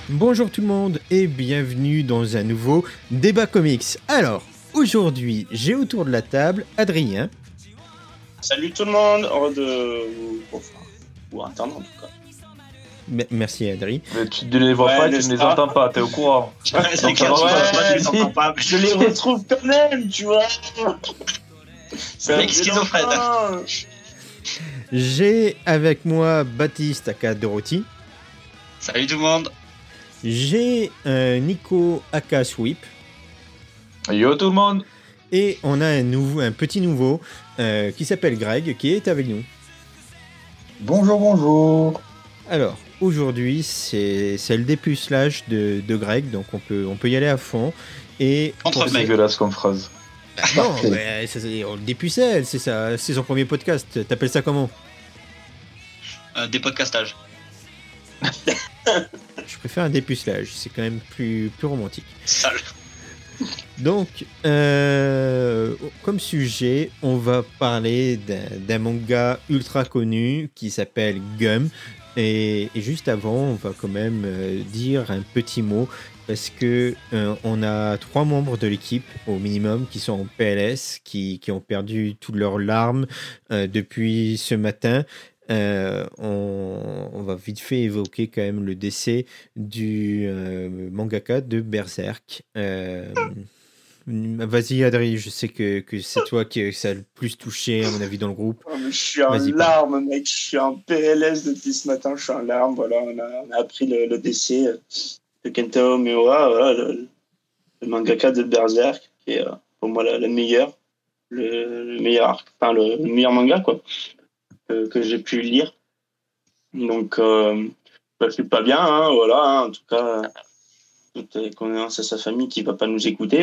Bonjour tout le monde et bienvenue dans un nouveau débat comics. Alors, aujourd'hui, j'ai autour de la table Adrien. Salut tout le monde, heureux de vous entendre en tout cas. Merci Adri. Mais tu ne les vois pas, tu ne les entends pas, t'es au courant. C'est clair, tu les entends pas, mais je les retrouve quand même, tu vois. C'est un mec schizophrène. J'ai avec moi Baptiste aka Dorothy. Salut tout le monde. J'ai Nico aka Sweep. Yo tout le monde. Et on a un petit nouveau qui s'appelle Greg qui est avec nous. Bonjour. Alors, aujourd'hui, c'est le dépucelage de Greg, donc on peut y aller à fond. Et Entre C'est mecs. dégueulasse comme phrase. non, mais on le dépucelle, c'est son premier podcast. T'appelles ça comment? Des podcastages. Je préfère un dépucelage, c'est quand même plus romantique. Sale. Donc, comme sujet, on va parler d'un manga ultra connu qui s'appelle Gum. Et juste avant, on va quand même dire un petit mot parce que on a 3 membres de l'équipe au minimum qui sont en PLS, qui ont perdu toutes leurs larmes depuis ce matin. On va vite fait évoquer quand même le décès du mangaka de Berserk. Vas-y Adri, je sais que c'est toi qui ça a le plus touché à mon avis dans le groupe. Oh, mais je suis en Vas-y, larmes, mec, je suis en PLS depuis ce matin, je suis en larmes. Voilà, on a appris le décès de Kentaro Miura, voilà, le mangaka de Berserk, qui est pour moi le meilleur manga quoi, que j'ai pu lire. Donc, je suis pas bien, hein, voilà, hein, en tout cas, toutes les condoléances à sa famille qui va pas nous écouter,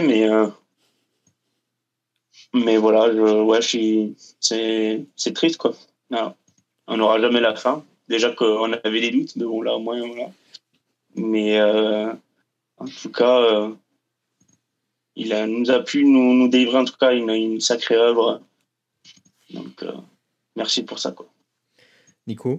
mais voilà, c'est triste, quoi. Alors, on n'aura jamais la fin. Déjà qu'on avait des doutes, mais bon, là, au moins, voilà. Mais en tout cas, nous a pu nous délivrer, en tout cas, une sacrée œuvre. Donc, merci pour ça, quoi. Nico?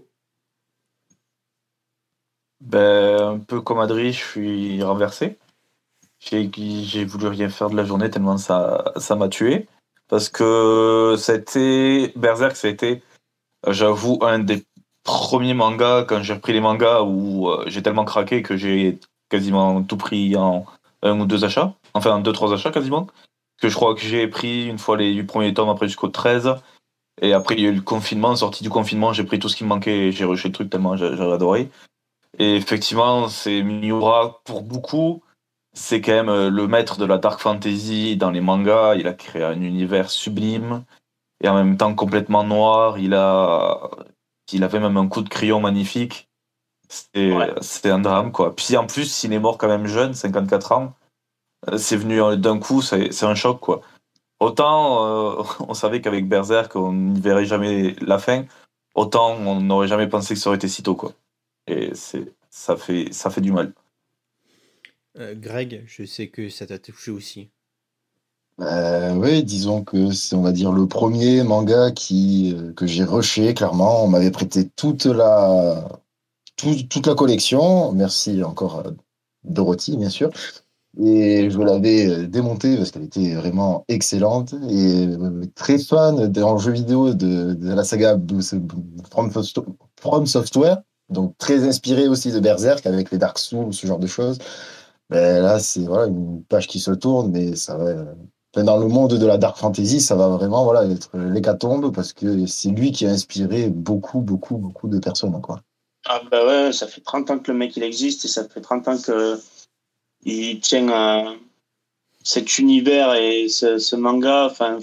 Un peu comme Adri, je suis renversé. J'ai voulu rien faire de la journée tellement ça m'a tué. Parce que Berserk, ça a été, j'avoue, un des premiers mangas, quand j'ai repris les mangas, où j'ai tellement craqué que j'ai quasiment tout pris en 1 ou 2 achats. Enfin, en 2-3 achats quasiment. Que je crois que j'ai pris une fois les 8 premiers tomes, après jusqu'au 13. Et après, il y a eu le confinement. Sorti du confinement, j'ai pris tout ce qui me manquait et j'ai rushé le truc tellement j'avais adoré. Et effectivement, c'est Miura, pour beaucoup, c'est quand même le maître de la dark fantasy dans les mangas. Il a créé un univers sublime et en même temps complètement noir. Il avait même un coup de crayon magnifique. C'était un drame, quoi. Puis en plus, il est mort quand même jeune, 54 ans. C'est venu d'un coup, c'est un choc, quoi. Autant on savait qu'avec Berserk, on n'y verrait jamais la fin, autant on n'aurait jamais pensé que ça aurait été si tôt, quoi. Et ça fait du mal. Greg, je sais que ça t'a touché aussi. Oui, disons que c'est, on va dire, le premier manga que j'ai rushé, clairement. On m'avait prêté toute la collection. Merci encore à Dorothy, bien sûr. Et je l'avais démontée parce qu'elle était vraiment excellente. Et très fan en jeu vidéo de la saga From Software. Donc très inspiré aussi de Berserk avec les Dark Souls, ce genre de choses. Mais là, c'est voilà, une page qui se tourne, mais ça va. Dans le monde de la Dark Fantasy, ça va vraiment voilà, être l'hécatombe parce que c'est lui qui a inspiré beaucoup, beaucoup, beaucoup de personnes, quoi. Ah bah ouais, ça fait 30 ans que le mec il existe et ça fait 30 ans qu'il tient cet univers et ce manga. Enfin,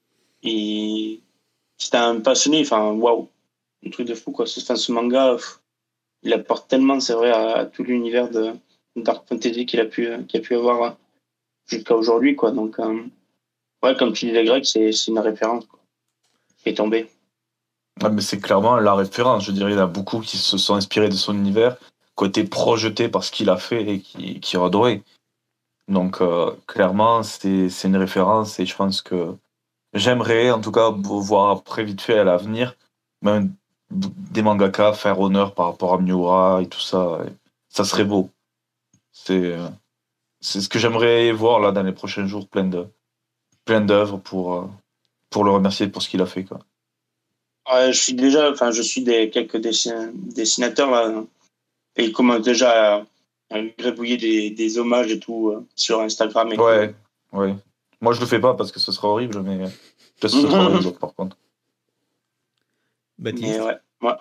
c'était un passionné. Enfin, waouh, un truc de fou, quoi. Ce manga, il apporte tellement, c'est vrai, à tout l'univers de Dark Fantasy qu'il a pu avoir jusqu'à aujourd'hui, quoi. Donc, ouais, comme tu disais, Greg, c'est une référence, quoi, qui est tombée. Ouais, mais c'est clairement la référence. Je dirais, il y en a beaucoup qui se sont inspirés de son univers, qui ont été projetés par ce qu'il a fait et qui ont adoré. Donc, clairement, c'est une référence et je pense que j'aimerais, en tout cas, voir après vite fait à l'avenir, même des mangaka faire honneur par rapport à Miura et tout ça. Et ça serait beau. C'est ce que j'aimerais voir là dans les prochains jours, plein d'œuvres pour le remercier pour ce qu'il a fait, quoi. Ouais, je suis quelques dessinateurs là, et ils commencent déjà à gribouiller des hommages et tout sur Instagram. Ouais. Moi, je le fais pas parce que ce serait horrible, mais je laisse ce travail aux autres, par contre. Baptiste. Mais ouais.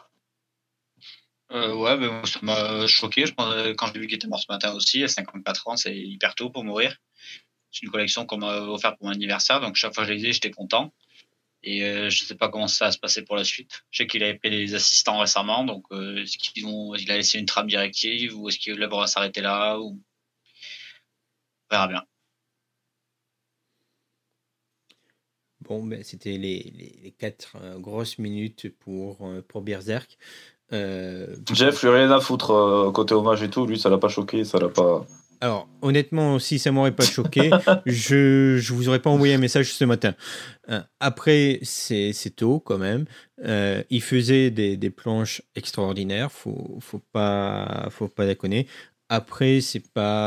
Ouais, mais moi, ça m'a choqué. Quand j'ai vu qu'il était mort ce matin aussi, à 54 ans, c'est hyper tôt pour mourir. C'est une collection qu'on m'a offerte pour mon anniversaire, donc chaque fois que je les ai, j'étais content. Et je sais pas comment ça va se passer pour la suite. Je sais qu'il avait pris des assistants récemment, donc est-ce qu'il a laissé une trame directive ou est-ce qu'il va s'arrêter là ou... On verra bien. Bon, ben, c'était les 4 grosses minutes pour Berserk. Jeff, lui rien à foutre côté hommage et tout, lui ça l'a pas choqué, ça l'a pas. Alors, honnêtement, si ça m'aurait pas choqué, je vous aurais pas envoyé un message ce matin. Après, c'est tôt quand même. Il faisait des planches extraordinaires, faut pas déconner. Après, c'est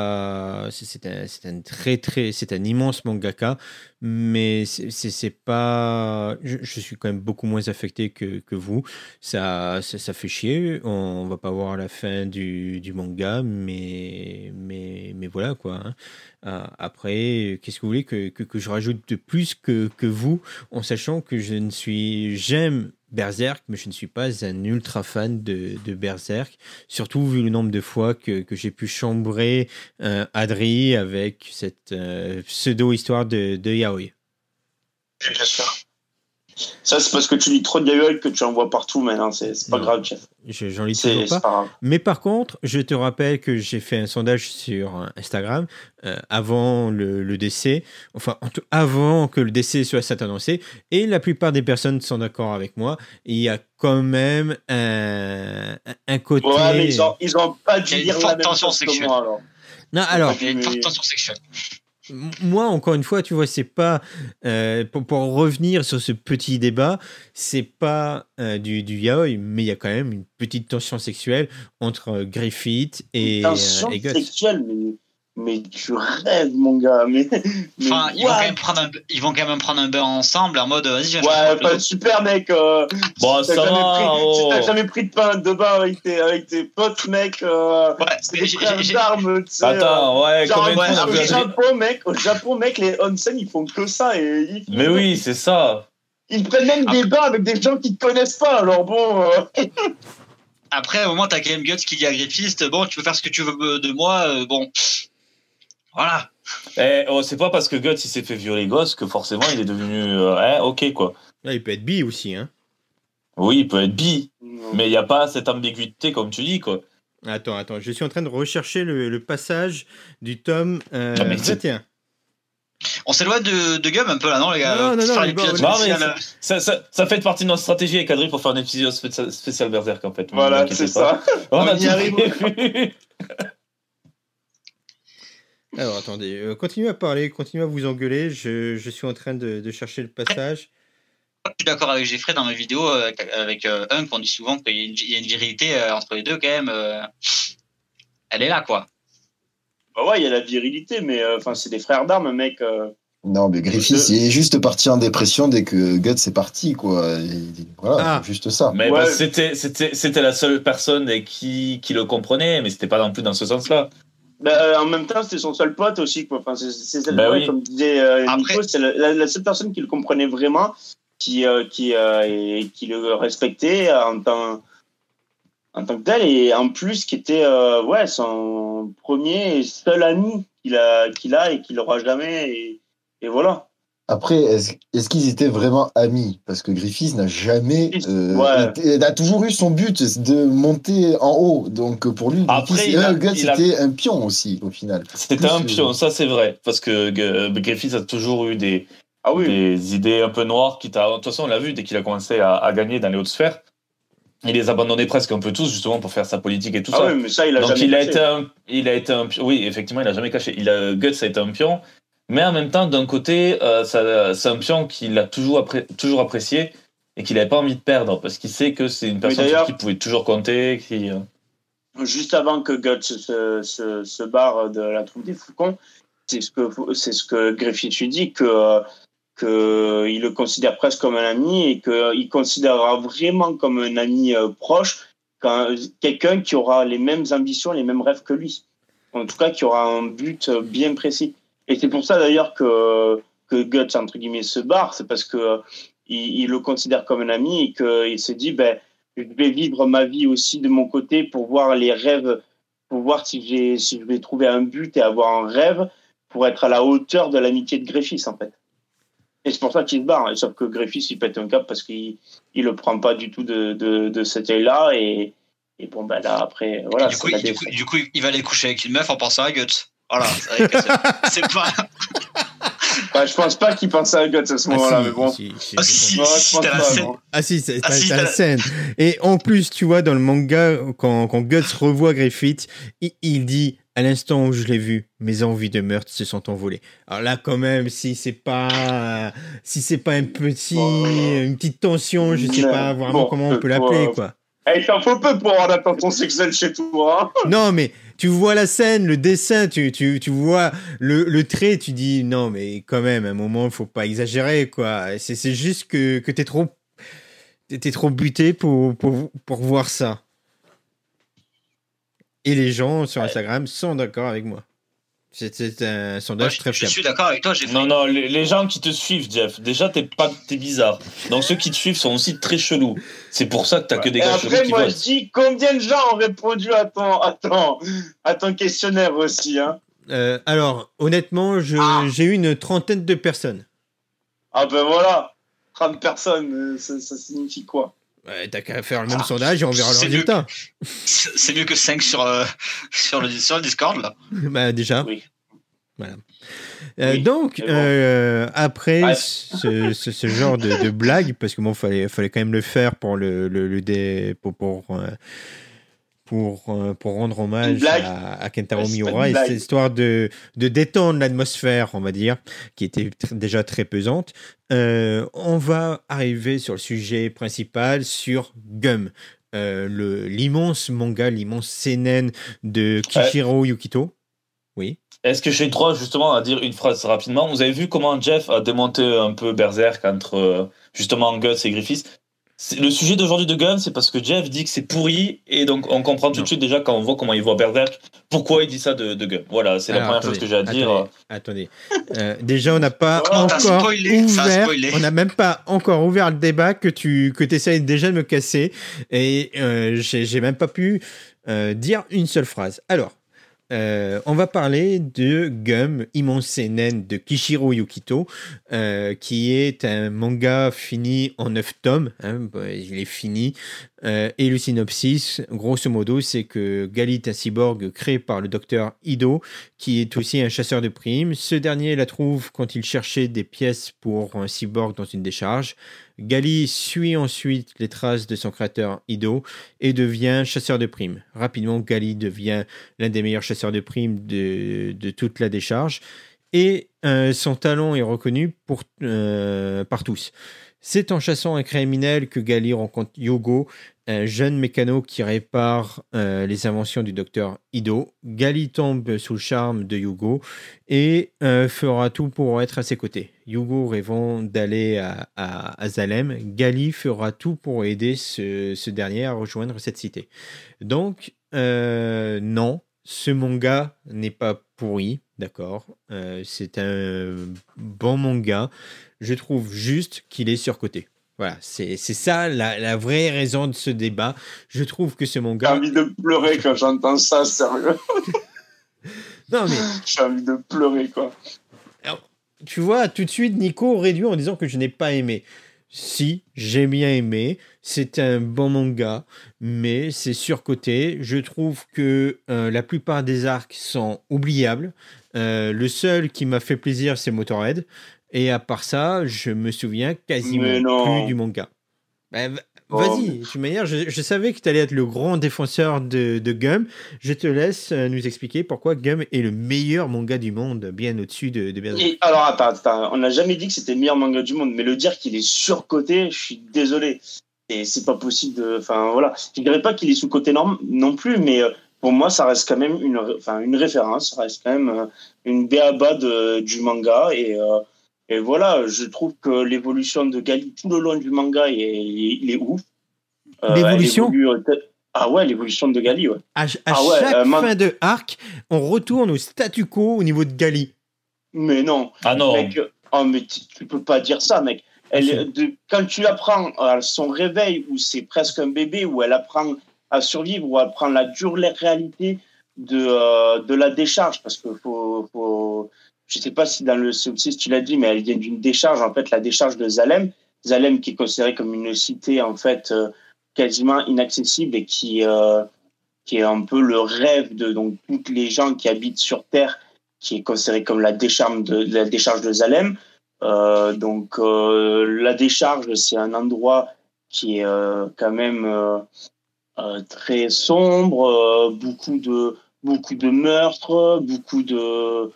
un immense mangaka, mais c'est pas. Je suis quand même beaucoup moins affecté que vous. Ça fait chier. On va pas voir la fin du manga, mais voilà quoi. Hein. Après, qu'est-ce que vous voulez que je rajoute de plus que vous, en sachant que j'aime Berserk, mais je ne suis pas un ultra fan de Berserk, surtout vu le nombre de fois que j'ai pu chambrer Adri avec cette pseudo-histoire de yaoi. Bien sûr. Ça, c'est parce que tu lis trop de yaoi que tu en vois partout maintenant. C'est pas grave, Jeff. J'en lis toujours pas. Mais par contre, je te rappelle que j'ai fait un sondage sur Instagram avant le décès, enfin avant que le décès soit annoncé, et la plupart des personnes sont d'accord avec moi. Il y a quand même un côté. Ouais, mais ils ont pas dû dire la même chose que moi, alors. Non, alors. Il y a une forte tension sexuelle. Moi, encore une fois, tu vois, c'est pas pour revenir sur ce petit débat, c'est pas du yaoi, mais il y a quand même une petite tension sexuelle entre Griffith et Guts. Sexuelle, mais tu rêves, mon gars. Enfin, ils vont quand même prendre un bain ensemble en mode vas-y, viens. Ouais, pas super, mec. Bon, ça va. Si t'as jamais pris de bain avec tes potes, mec. Ouais, c'est des frères d'armes, tu sais. Attends, ouais, au Japon, mec, les onsen, ils font que ça. Mais oui, c'est ça. Ils prennent même des bains avec des gens qu'ils connaissent pas, alors bon. Après, au moment, t'as quand même Guts qui dit à Griffith, bon, tu peux faire ce que tu veux de moi, bon. Voilà. C'est pas parce que Guts il s'est fait violer gosse que forcément il est devenu ok quoi. Là, il peut être bi aussi, hein. Oui, il peut être bi, mais il n'y a pas cette ambiguïté comme tu dis quoi. Attends, je suis en train de rechercher le passage du tome 21. On s'éloigne de Gum un peu là, non les gars? Non, ça fait partie de notre stratégie avec Adri pour faire un épisode spécial Berserk en fait. Voilà, c'est ça. On y arrive. Alors attendez, continuez à parler, continuez à vous engueuler, je suis en train de chercher le passage. Je suis d'accord avec Geoffrey dans mes vidéos avec Hunk, on dit souvent qu'il y a une virilité entre les deux quand même. Elle est là quoi. Bah ouais, il y a la virilité, mais c'est des frères d'armes, mec. Non, mais Griffith, il est juste parti en dépression dès que Guts est parti, quoi. Voilà, c'est juste ça. Mais ouais. C'était la seule personne qui le comprenait, mais c'était pas non plus dans ce sens-là. En même temps, c'était son seul pote aussi, quoi. Enfin, oui. Comme disait Nico, c'est la seule personne qui le comprenait vraiment, qui le respectait en tant que tel, et en plus qui était son premier et seul ami qu'il a et qu'il n'aura jamais, et voilà. Après, est-ce qu'ils étaient vraiment amis? Parce que Griffith n'a jamais... il a toujours eu son but de monter en haut. Donc pour lui, Guts, c'était un pion aussi, au final. C'était un pion, ça c'est vrai. Parce que Griffith a toujours eu des idées un peu noires. De toute façon, on l'a vu, dès qu'il a commencé à gagner dans les hautes sphères, il les abandonnait presque un peu tous, justement, pour faire sa politique et tout ça. Oui, mais ça, il a jamais caché. Il a été un pion. Oui, effectivement, il n'a jamais caché. Guts a été un pion. Mais en même temps, d'un côté, c'est un pion qu'il a toujours apprécié et qu'il n'avait pas envie de perdre parce qu'il sait que c'est une personne sur qui pouvait toujours compter. juste avant que Guts se barre de la troupe des Faucons, c'est ce que Griffith lui dit, que il le considère presque comme un ami et qu'il considérera vraiment comme un ami proche quelqu'un qui aura les mêmes ambitions, les mêmes rêves que lui. En tout cas, qui aura un but bien précis. Et c'est pour ça d'ailleurs que Guts, entre guillemets, se barre, c'est parce que il le considère comme un ami et qu'il se dit, je vais vivre ma vie aussi de mon côté pour voir les rêves, pour voir si je vais trouver un but et avoir un rêve pour être à la hauteur de l'amitié de Griffith, en fait. Et c'est pour ça qu'il se barre. Sauf que Griffith, il pète un cap parce qu'il le prend pas du tout de cet œil-là. Et bon, là, après, voilà. Du coup, il va aller coucher avec une meuf en pensant à Guts. Voilà, c'est vrai que c'est pas. Je pense pas qu'il pensait à Guts à ce moment-là, mais bon. Si, t'as la scène. T'as la scène. Et en plus, tu vois, dans le manga, quand Guts revoit Griffith, il dit, à l'instant où je l'ai vu, mes envies de meurtre se sont envolées. Alors là, quand même, si c'est pas une petite tension, je sais pas vraiment comment on peut l'appeler, quoi. Il t'en faut peu pour avoir la tension sexuelle chez toi. Hein. Non, mais tu vois la scène, le dessin, tu vois le trait, tu dis non, mais quand même, à un moment, il faut pas exagérer, quoi. C'est juste que t'es trop buté pour voir ça. Et les gens sur Instagram sont d'accord avec moi. C'est un sondage très fiable. Je suis d'accord avec toi. Non, les gens qui te suivent, Jeff, déjà, t'es bizarre. Donc, ceux qui te suivent sont aussi très chelous. C'est pour ça que t'as que des gars chelous qui votent. Après, moi, je dis, combien de gens ont répondu à ton questionnaire aussi, hein? Alors, honnêtement, j'ai eu une trentaine de personnes. Ah ben voilà, 30 personnes, ça signifie quoi? Ouais, t'as qu'à faire le même sondage et on verra le résultat. C'est mieux que 5 sur le Discord, là. Bah, déjà. Oui. Voilà. Oui, donc, bon. après ce genre de blague, parce que bon, fallait quand même le faire pour pour rendre hommage à Kentaro Miura, et c'est histoire de détendre l'atmosphère, on va dire, qui était déjà très pesante. On va arriver sur le sujet principal, sur Gum, l'immense manga, l'immense seinen de Kishiro Yukito. Oui. Est-ce que j'ai le droit justement à dire une phrase rapidement? Vous avez vu comment Jeff a démonté un peu Berserk entre justement Guts et Griffith? Le sujet d'aujourd'hui de Gun, c'est parce que Jeff dit que c'est pourri, et donc on comprend tout de suite déjà quand on voit comment il voit Berserk, pourquoi il dit ça de Gun. Voilà, c'est la première chose que j'ai à dire. Attendez. Déjà, on n'a pas on n'a même pas encore ouvert le débat que tu essayes déjà de me casser, et j'ai même pas pu dire une seule phrase. Alors, on va parler de Gum, immense seinen de Kishiro Yukito, qui est un manga fini en 9 tomes. Il est fini. Et le synopsis, grosso modo, c'est que Gali est un cyborg créé par le docteur Ido, qui est aussi un chasseur de primes. Ce dernier la trouve quand il cherchait des pièces pour un cyborg dans une décharge. Gali suit ensuite les traces de son créateur Ido et devient chasseur de primes. Rapidement, Gali devient l'un des meilleurs chasseurs de primes de toute la décharge, et son talent est reconnu par tous. C'est en chassant un criminel que Gali rencontre Yugo, un jeune mécano qui répare les inventions du docteur Ido. Gali tombe sous le charme de Yugo et fera tout pour être à ses côtés. Yugo rêvant d'aller à Zalem, Gali fera tout pour aider ce dernier à rejoindre cette cité. Donc, non, ce manga n'est pas pourri, d'accord. C'est un bon manga. Je trouve juste qu'il est surcoté. Voilà, c'est ça la vraie raison de ce débat. Je trouve que ce manga... J'ai envie de pleurer quand j'entends ça, sérieux. Non, mais... J'ai envie de pleurer, quoi. Alors, tu vois, tout de suite, Nico réduit en disant que je n'ai pas aimé. Si, j'ai bien aimé. C'est un bon manga, mais c'est surcoté. Je trouve que la plupart des arcs sont oubliables. Le seul qui m'a fait plaisir, c'est Motorhead. Et à part ça, je me souviens quasiment plus du manga. Vas-y, de toute manière, je savais que tu allais être le grand défenseur de Gum. Je te laisse nous expliquer pourquoi Gum est le meilleur manga du monde, bien au-dessus de Berserk. Alors, attends, on n'a jamais dit que c'était le meilleur manga du monde, mais le dire qu'il est surcoté, je suis désolé. Et c'est pas possible enfin, voilà. Je dirais pas qu'il est sous-coté non plus, mais pour moi, ça reste quand même une référence, ça reste quand même une b.a.-ba du manga. Et voilà, je trouve que l'évolution de Gali tout le long du manga, il est ouf. L'évolution Ah ouais, l'évolution de Gali, ouais. À chaque fin de arc, on retourne au statu quo au niveau de Gali. Mais non. Ah non. Mec, mais tu peux pas dire ça, mec. Quand tu apprends à son réveil, où c'est presque un bébé, où elle apprend à survivre, où elle apprend la dure réalité de la décharge, parce que je sais pas si dans le synopsis tu l'as dit, mais elle vient d'une décharge, en fait, la décharge de Zalem. Zalem qui est considérée comme une cité, en fait, quasiment inaccessible et qui est un peu le rêve de donc, toutes les gens qui habitent sur Terre, qui est considérée comme la décharge de Zalem. Donc la décharge, c'est un endroit qui est quand même très sombre, beaucoup de meurtres, beaucoup de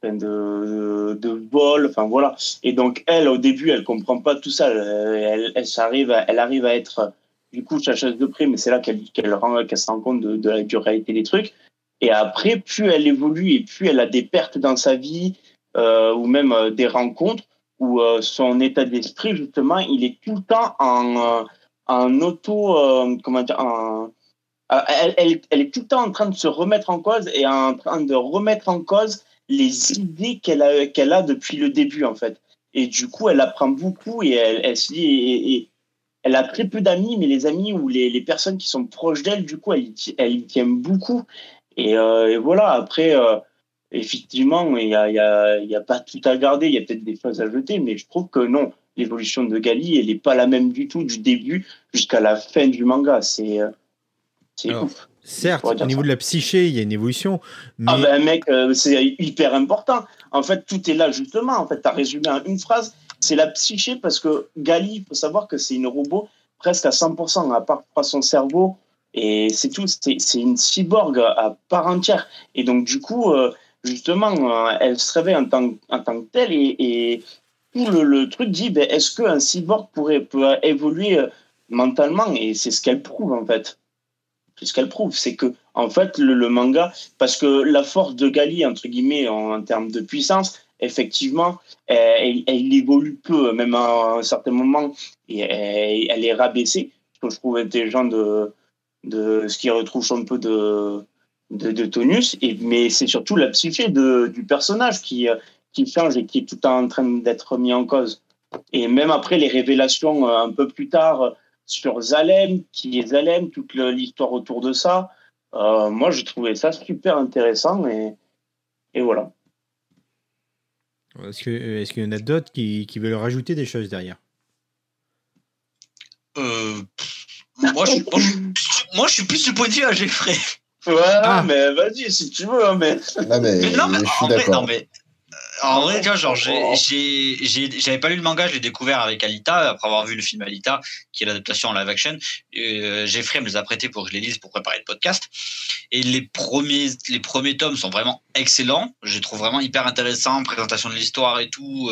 vols, enfin voilà. Et donc elle, au début, elle comprend pas tout ça. Elle arrive à être du coup chasseuse de primes, mais c'est là qu'elle se rend compte de la dure réalité des trucs. Et après, plus elle évolue et plus elle a des pertes dans sa vie ou même des rencontres où son état d'esprit, justement, il est tout le temps en auto... comment dire elle est tout le temps en train de se remettre en cause et en train de remettre en cause les idées qu'elle a depuis le début, en fait. Et du coup, elle apprend beaucoup et elle se dit... Et elle a très peu d'amis, mais les amis ou les personnes qui sont proches d'elle, du coup, elle y tient beaucoup. Et voilà, après, effectivement, il y a pas tout à garder, il y a peut-être des choses à jeter, mais je trouve que non, l'évolution de Gali, elle n'est pas la même du tout du début jusqu'à la fin du manga. C'est ouf. Certes, au niveau de la psyché, il y a une évolution. Mais... Ah ben mec, c'est hyper important. En fait, tout est là justement. En fait, tu as résumé en une phrase. C'est la psyché parce que Gali, il faut savoir que c'est une robot presque à 100%, à part son cerveau. Et c'est tout. C'est une cyborg à part entière. Et donc, du coup, justement, elle se réveille en tant que telle. Et tout le truc dit, ben, est-ce qu'un cyborg peut évoluer mentalement? Et c'est ce qu'elle prouve, en fait. C'est ce qu'elle prouve, c'est que en fait le manga, parce que la force de Gali entre guillemets en termes de puissance, effectivement, elle évolue peu, même à un certain moment, et elle est rabaissée. Ce que je trouve intelligent de ce qui retrouve un peu de tonus, mais c'est surtout la psyché du personnage qui change et qui est tout le temps en train d'être mis en cause. Et même après les révélations un peu plus tard sur Zalem, qui est Zalem, toute l'histoire autour de ça. Moi, j'ai trouvé ça super intéressant et voilà. Est-ce qu'il y en a d'autres qui veulent rajouter des choses derrière? Moi, je suis plus du point de vue à Geoffrey. Ouais, mais vas-y, si tu veux. Mais non, mais je suis d'accord. En vrai, tu vois, genre, j'avais pas lu le manga, je l'ai découvert avec Alita, après avoir vu le film Alita, qui est l'adaptation en live action. Geoffrey me les a prêtés pour que je les lise pour préparer le podcast. Et les premiers tomes sont vraiment excellents. Je les trouve vraiment hyper intéressants, présentation de l'histoire et tout,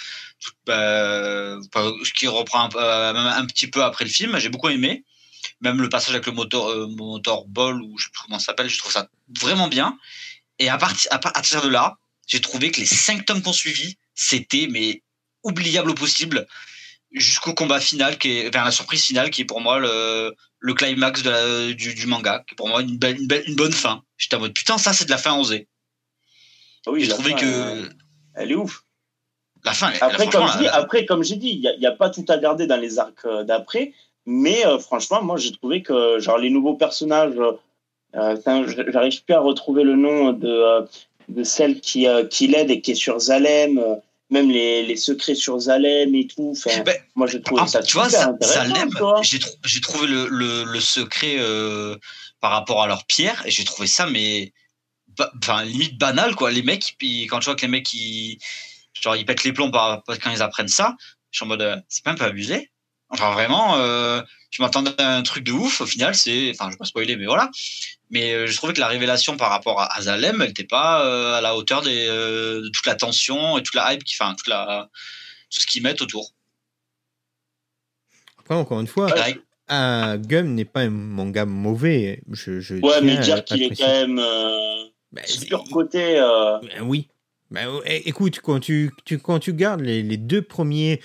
ce qui reprend même un petit peu après le film. J'ai beaucoup aimé. Même le passage avec le motor ball, ou je sais plus comment ça s'appelle, je trouve ça vraiment bien. Et à partir de là, j'ai trouvé que les 5 tomes qu'on suivi, c'était mais oubliable au possible, jusqu'au combat final, la surprise finale, qui est pour moi le climax du manga, qui est pour moi une bonne fin. J'étais en mode putain, ça c'est de la fin osée. Oui, j'ai trouvé que elle est ouf. La fin. Après, comme j'ai dit, il y a pas tout à garder dans les arcs d'après, mais franchement, moi j'ai trouvé que genre les nouveaux personnages, j'arrive plus à retrouver le nom de celle qui l'aide et qui est sur Zalem, même les secrets sur Zalem et tout. Moi, j'ai trouvé ça super intéressant. Zalem, j'ai trouvé le secret par rapport à leur pierre, et j'ai trouvé ça, mais limite banal, quoi. Les mecs, quand tu vois que les mecs, ils pètent les plombs quand ils apprennent ça, je suis en mode, c'est pas un peu abusé? Enfin, vraiment, je m'attendais à un truc de ouf. Au final, je vais pas spoiler, mais voilà. Mais je trouvais que la révélation par rapport à Zalem, elle n'était pas à la hauteur de toute la tension et toute la hype, tout ce qu'ils mettent autour. Après, encore une fois, Gum n'est pas un manga mauvais. Ouais, mais tiens dire à qu'il est préciser. quand même surcoté. Oui. Écoute, quand tu gardes les deux premiers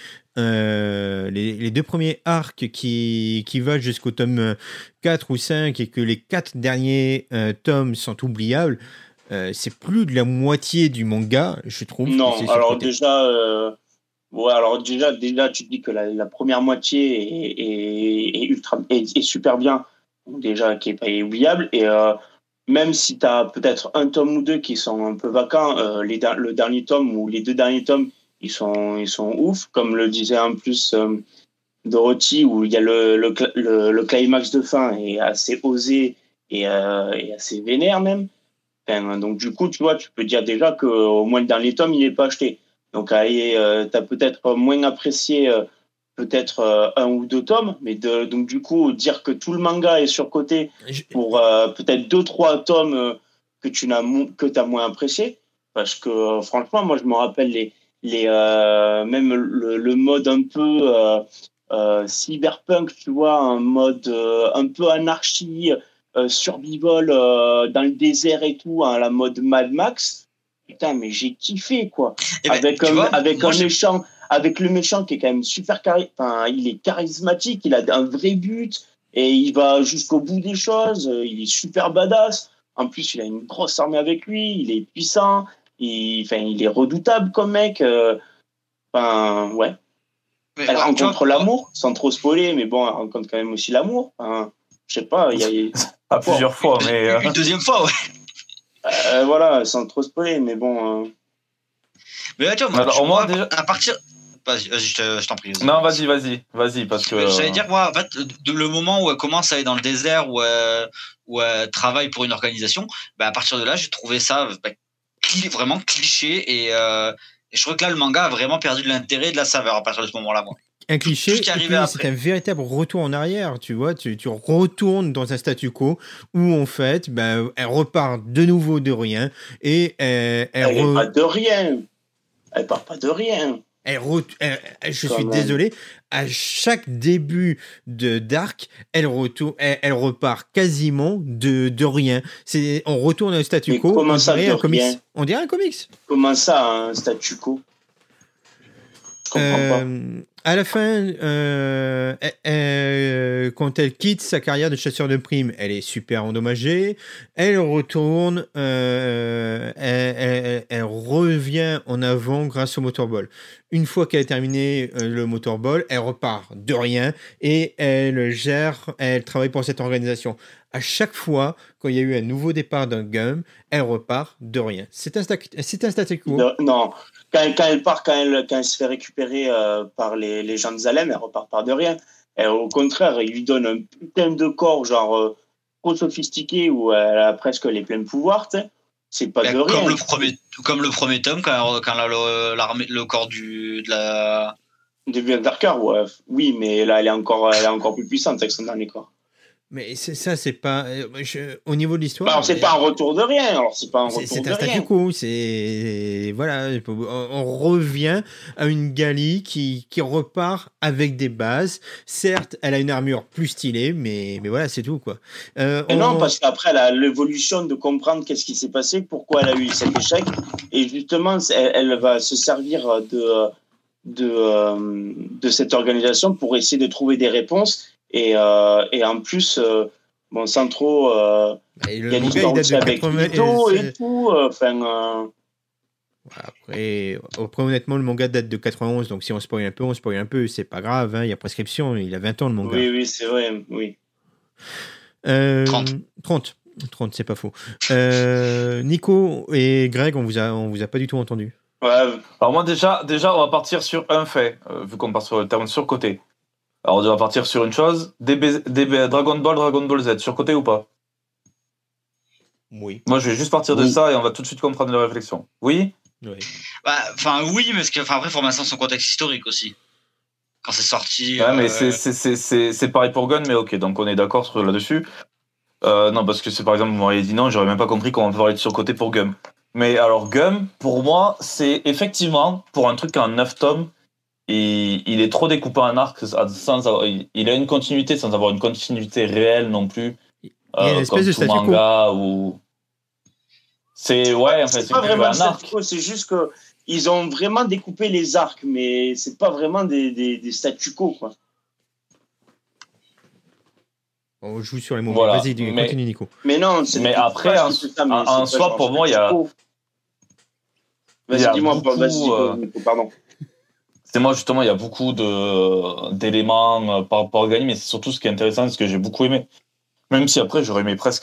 les deux premiers arcs qui va jusqu'au tome 4 ou 5 et que les 4 derniers tomes sont oubliables, c'est plus de la moitié du manga, je trouve. Non, que c'est alors surcoté. déjà, déjà, tu dis que la première moitié est super bien, déjà, qui est pas oubliable. Et même si tu as peut-être un tome ou deux qui sont un peu vacants, le dernier tome ou les deux derniers tomes, ils sont ouf, comme le disait en plus Dorothy, où il y a le climax de fin est assez osé et assez vénère même. Enfin, donc du coup, tu vois, tu peux dire déjà qu'au moins le dernier tome, il n'est pas acheté. Donc tu as peut-être moins apprécié peut-être un ou deux tomes, mais donc du coup, dire que tout le manga est surcoté pour peut-être 2-3 tomes que tu as moins apprécié, parce que franchement, moi je me rappelle même le mode un peu cyberpunk, tu vois, un mode un peu anarchie, survival dans le désert et tout, hein, la mode Mad Max. Putain, mais j'ai kiffé, quoi. Avec le méchant qui est quand même super il est charismatique, il a un vrai but et il va jusqu'au bout des choses. Il est super badass. En plus, il a une grosse armée avec lui. Il est puissant. Il est redoutable comme mec. Ouais. Elle rencontre l'amour, sans trop spoiler, mais bon, elle rencontre quand même aussi l'amour. Je sais pas, il y a plusieurs fois, mais une deuxième fois, ouais. Voilà, sans trop spoiler, mais bon. Mais là, tu vois, moi, déjà... à partir. Vas-y, je t'en prie. Non, vas-y, parce que. J'allais dire, moi, en fait, le moment où elle commence à aller dans le désert, où elle travaille pour une organisation, à partir de là, j'ai trouvé ça vraiment cliché et je trouve que là, le manga a vraiment perdu de l'intérêt et de la saveur à partir de ce moment-là, moi. Un cliché, et puis c'est un véritable retour en arrière, tu vois, tu retournes dans un statu quo où en fait, elle repart de nouveau de rien et elle part de rien. Elle part pas de rien. Je suis désolé, à chaque début d'arc, elle repart quasiment de rien. On retourne au statu quo. Comment ça, de rien ? On dirait un comics. Comment ça, un statu quo ? Je comprends pas. À la fin, quand elle quitte sa carrière de chasseur de primes, elle est super endommagée. Elle retourne, elle revient en avant grâce au motorball. Une fois qu'elle a terminé le motorball, elle repart de rien et elle travaille pour cette organisation. À chaque fois, quand il y a eu un nouveau départ d'un Gum, elle repart de rien. C'est un statu quo. Non. Quand elle se fait récupérer par les gens de Zalem, elle repart par de rien. Et au contraire, il lui donne un putain de corps, genre trop sophistiqué, où elle a presque les pleins pouvoirs, tu sais. C'est pas de rien. Comme le premier tome, quand elle a le corps de la... De Darker, ouais. Oui, mais là, elle est encore plus puissante avec son dernier corps. Mais ça, c'est pas... au niveau de l'histoire... Alors, c'est pas un retour de rien. Alors, c'est pas un retour de rien. C'est un statu quo. Voilà, on revient à une Gali qui repart avec des bases. Certes, elle a une armure plus stylée, mais voilà, c'est tout, quoi. Non, parce qu'après, elle a l'évolution de comprendre qu'est-ce qui s'est passé, pourquoi elle a eu cet échec. Et justement, elle va se servir de cette organisation pour essayer de trouver des réponses. Et en plus, sans trop... il y a l'histoire aussi avec Ito et tout. Après, honnêtement, le manga date de 91, donc si on spoil un peu, c'est pas grave, hein, il y a prescription, il a 20 ans le manga. Oui, c'est vrai, oui. 30, c'est pas faux. Nico et Greg, on vous a pas du tout entendu. Ouais. Alors moi, déjà, on va partir sur un fait, vu qu'on part sur le terme surcoté. Alors, on va partir sur une chose. Dragon Ball Z, surcoté ou pas ? Oui. Moi, je vais juste partir de ça et on va tout de suite comprendre la réflexion. Oui ? Oui. Oui, mais après, il faut remettre son contexte historique aussi. Quand c'est sorti... Ouais, mais c'est pareil pour Gun, mais ok, donc on est d'accord là-dessus. Non, parce que c'est par exemple, vous m'auriez dit non, j'aurais même pas compris comment on peut parler de surcoté pour Gum. Mais alors, Gum, pour moi, c'est effectivement, pour un truc en 9 tomes, il est trop découpé en arc sans avoir, il a une continuité sans avoir une continuité réelle non plus. Il y a une espèce de comme tout statu quo. manga ou c'est ouais en fait C'est pas vraiment un le arc. statu quo, c'est juste que ils ont vraiment découpé les arcs, mais c'est pas vraiment des statu quo, quoi. On joue sur les mots. Voilà, Vas-y, continue, Nico. Mais non, c'est Mais des après, phrases qui font ça, mais en c'est soi, pas pour genre moi, il y a- statu quo. il y a Vas-y, dis-moi, beaucoup, vas-y, Nico, pardon. C'est moi justement, il y a beaucoup d'éléments par rapport à Gany, mais c'est surtout ce qui est intéressant, ce que j'ai beaucoup aimé. Même si après, j'aurais aimé presque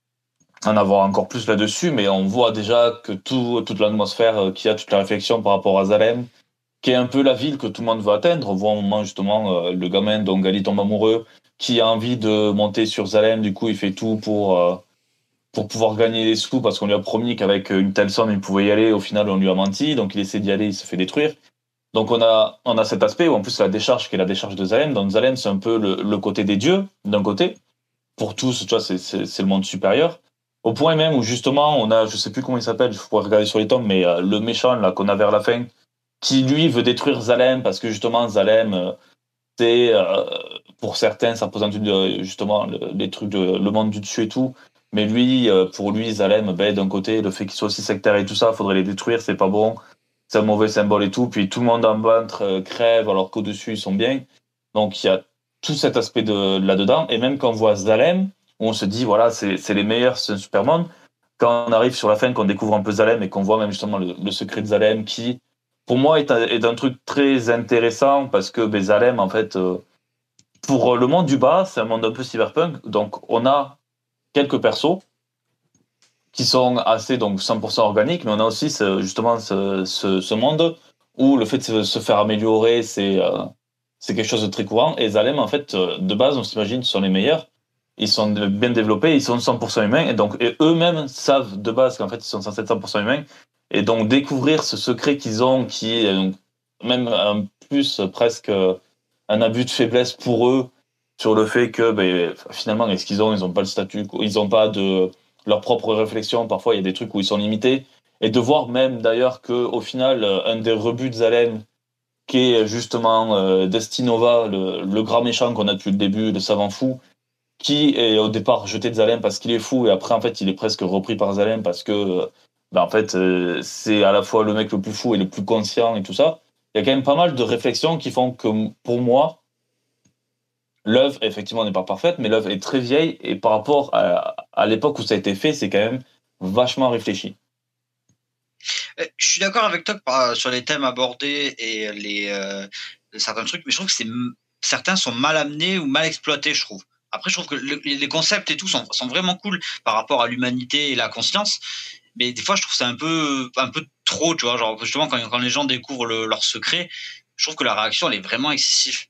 en avoir encore plus là-dessus, mais on voit déjà que toute l'atmosphère qu'il y a, toute la réflexion par rapport à Zalem, qui est un peu la ville que tout le monde veut atteindre. On voit au moment justement le gamin dont Gali tombe amoureux, qui a envie de monter sur Zalem, du coup il fait tout pour pouvoir gagner les sous, parce qu'on lui a promis qu'avec une telle somme il pouvait y aller, au final on lui a menti, donc il essaie d'y aller, il se fait détruire. Donc on a cet aspect où en plus la décharge qui est la décharge de Zalem, donc Zalem c'est un peu le côté des dieux d'un côté, pour tous, tu vois, c'est le monde supérieur. Au point même où justement on a, je sais plus comment il s'appelle, je pourrais regarder sur les tomes, mais le méchant là qu'on a vers la fin, qui lui veut détruire Zalem parce que justement Zalem c'est pour certains ça représente justement les trucs le monde du dessus et tout, mais lui pour lui Zalem, d'un côté le fait qu'il soit aussi sectaire et tout ça, faudrait les détruire, c'est pas bon. C'est un mauvais symbole et tout, puis tout le monde en bas crève alors qu'au-dessus ils sont bien. Donc il y a tout cet aspect là-dedans, et même quand on voit Zalem, on se dit voilà, c'est les meilleurs, c'est un super monde. Quand on arrive sur la fin, qu'on découvre un peu Zalem et qu'on voit même justement le secret de Zalem, qui pour moi est un truc très intéressant, parce que Zalem en fait, pour le monde du bas, c'est un monde un peu cyberpunk, donc on a quelques persos qui sont assez donc 100% organiques, mais on a aussi justement ce monde où le fait de se faire améliorer, c'est quelque chose de très courant. Et Zalem, en fait, de base, on s'imagine, sont les meilleurs. Ils sont bien développés, ils sont 100% humains, et eux-mêmes savent de base qu'en fait, ils sont censés être 100% humains. Et donc, découvrir ce secret qu'ils ont, qui est donc, même en plus presque un abus de faiblesse pour eux, sur le fait que finalement, est-ce qu'ils ont, ils n'ont pas le statut, ils n'ont pas de leur propre réflexion, parfois il y a des trucs où ils sont limités, et de voir même d'ailleurs qu'au final, un des rebuts de Zalem, qui est justement Destinova, le grand méchant qu'on a depuis le début, le savant fou, qui est au départ jeté de Zalem parce qu'il est fou, et après en fait il est presque repris par Zalem parce que en fait c'est à la fois le mec le plus fou et le plus conscient et tout ça. Il y a quand même pas mal de réflexions qui font que pour moi, l'œuvre, effectivement, n'est pas parfaite, mais l'œuvre est très vieille, et par rapport à l'époque où ça a été fait, c'est quand même vachement réfléchi. Je suis d'accord avec toi sur les thèmes abordés et certains trucs, mais je trouve que certains sont mal amenés ou mal exploités, je trouve. Après, je trouve que les concepts et tout sont vraiment cool par rapport à l'humanité et la conscience, mais des fois, je trouve que c'est un peu trop, tu vois, genre justement quand les gens découvrent leur secret, je trouve que la réaction, elle est vraiment excessive.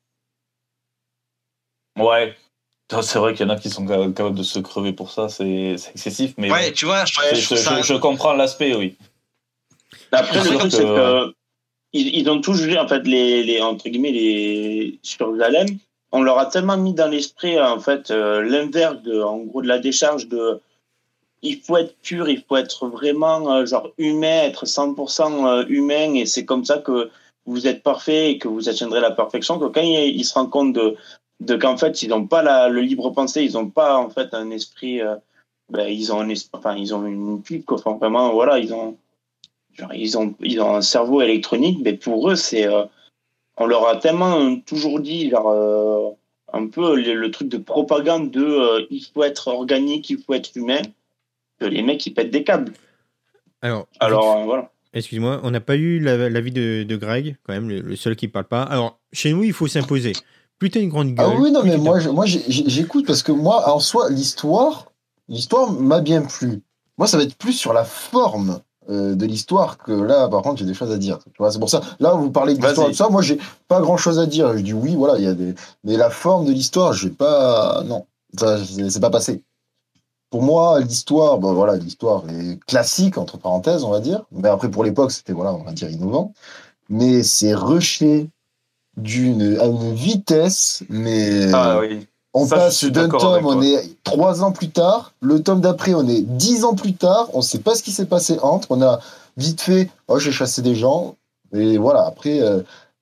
Ouais, c'est vrai qu'il y en a qui sont capables de se crever pour ça, c'est excessif, mais ouais, bon, tu vois, je comprends l'aspect, oui. Après, le truc, c'est que ils ont tout jugé, en fait, les entre guillemets, sur Zalem. On leur a tellement mis dans l'esprit, en fait, l'inverse en gros, de la décharge de il faut être pur, il faut être vraiment genre humain, être 100% humain, et c'est comme ça que vous êtes parfait et que vous atteindrez la perfection, que quand ils se rendent compte de qu'en fait ils n'ont pas le libre pensée, ils n'ont pas en fait un esprit, ils ont une pipe, quoi. Enfin, vraiment, voilà, ils ont un cerveau électronique, mais pour eux c'est on leur a tellement toujours dit genre un peu le truc de propagande de il faut être organique, il faut être humain, que les mecs ils pètent des câbles. Alors voilà. Excuse-moi, on n'a pas eu l'avis de Greg, quand même, le seul qui parle pas. Alors, chez nous, il faut s'imposer. Plus t'as une grande gueule. Ah oui, non, mais moi j'écoute, parce que moi, en soi, l'histoire m'a bien plu. Moi, ça va être plus sur la forme de l'histoire que là, par contre, j'ai des choses à dire. Tu vois, c'est pour ça. Là, vous parlez de l'histoire, tout ça. Moi, j'ai pas grand-chose à dire. Je dis oui, voilà, il y a mais la forme de l'histoire, j'ai pas. Non, ça, c'est pas passé. Pour moi, l'histoire, l'histoire est classique, entre parenthèses, on va dire. Mais après, pour l'époque, c'était, voilà, on va dire innovant. Mais c'est rushé à une vitesse, mais oui. on passe d'un tome, on est 3 ans plus tard, le tome d'après, on est 10 ans plus tard, on sait pas ce qui s'est passé entre, on a vite fait, j'ai chassé des gens, et voilà, après,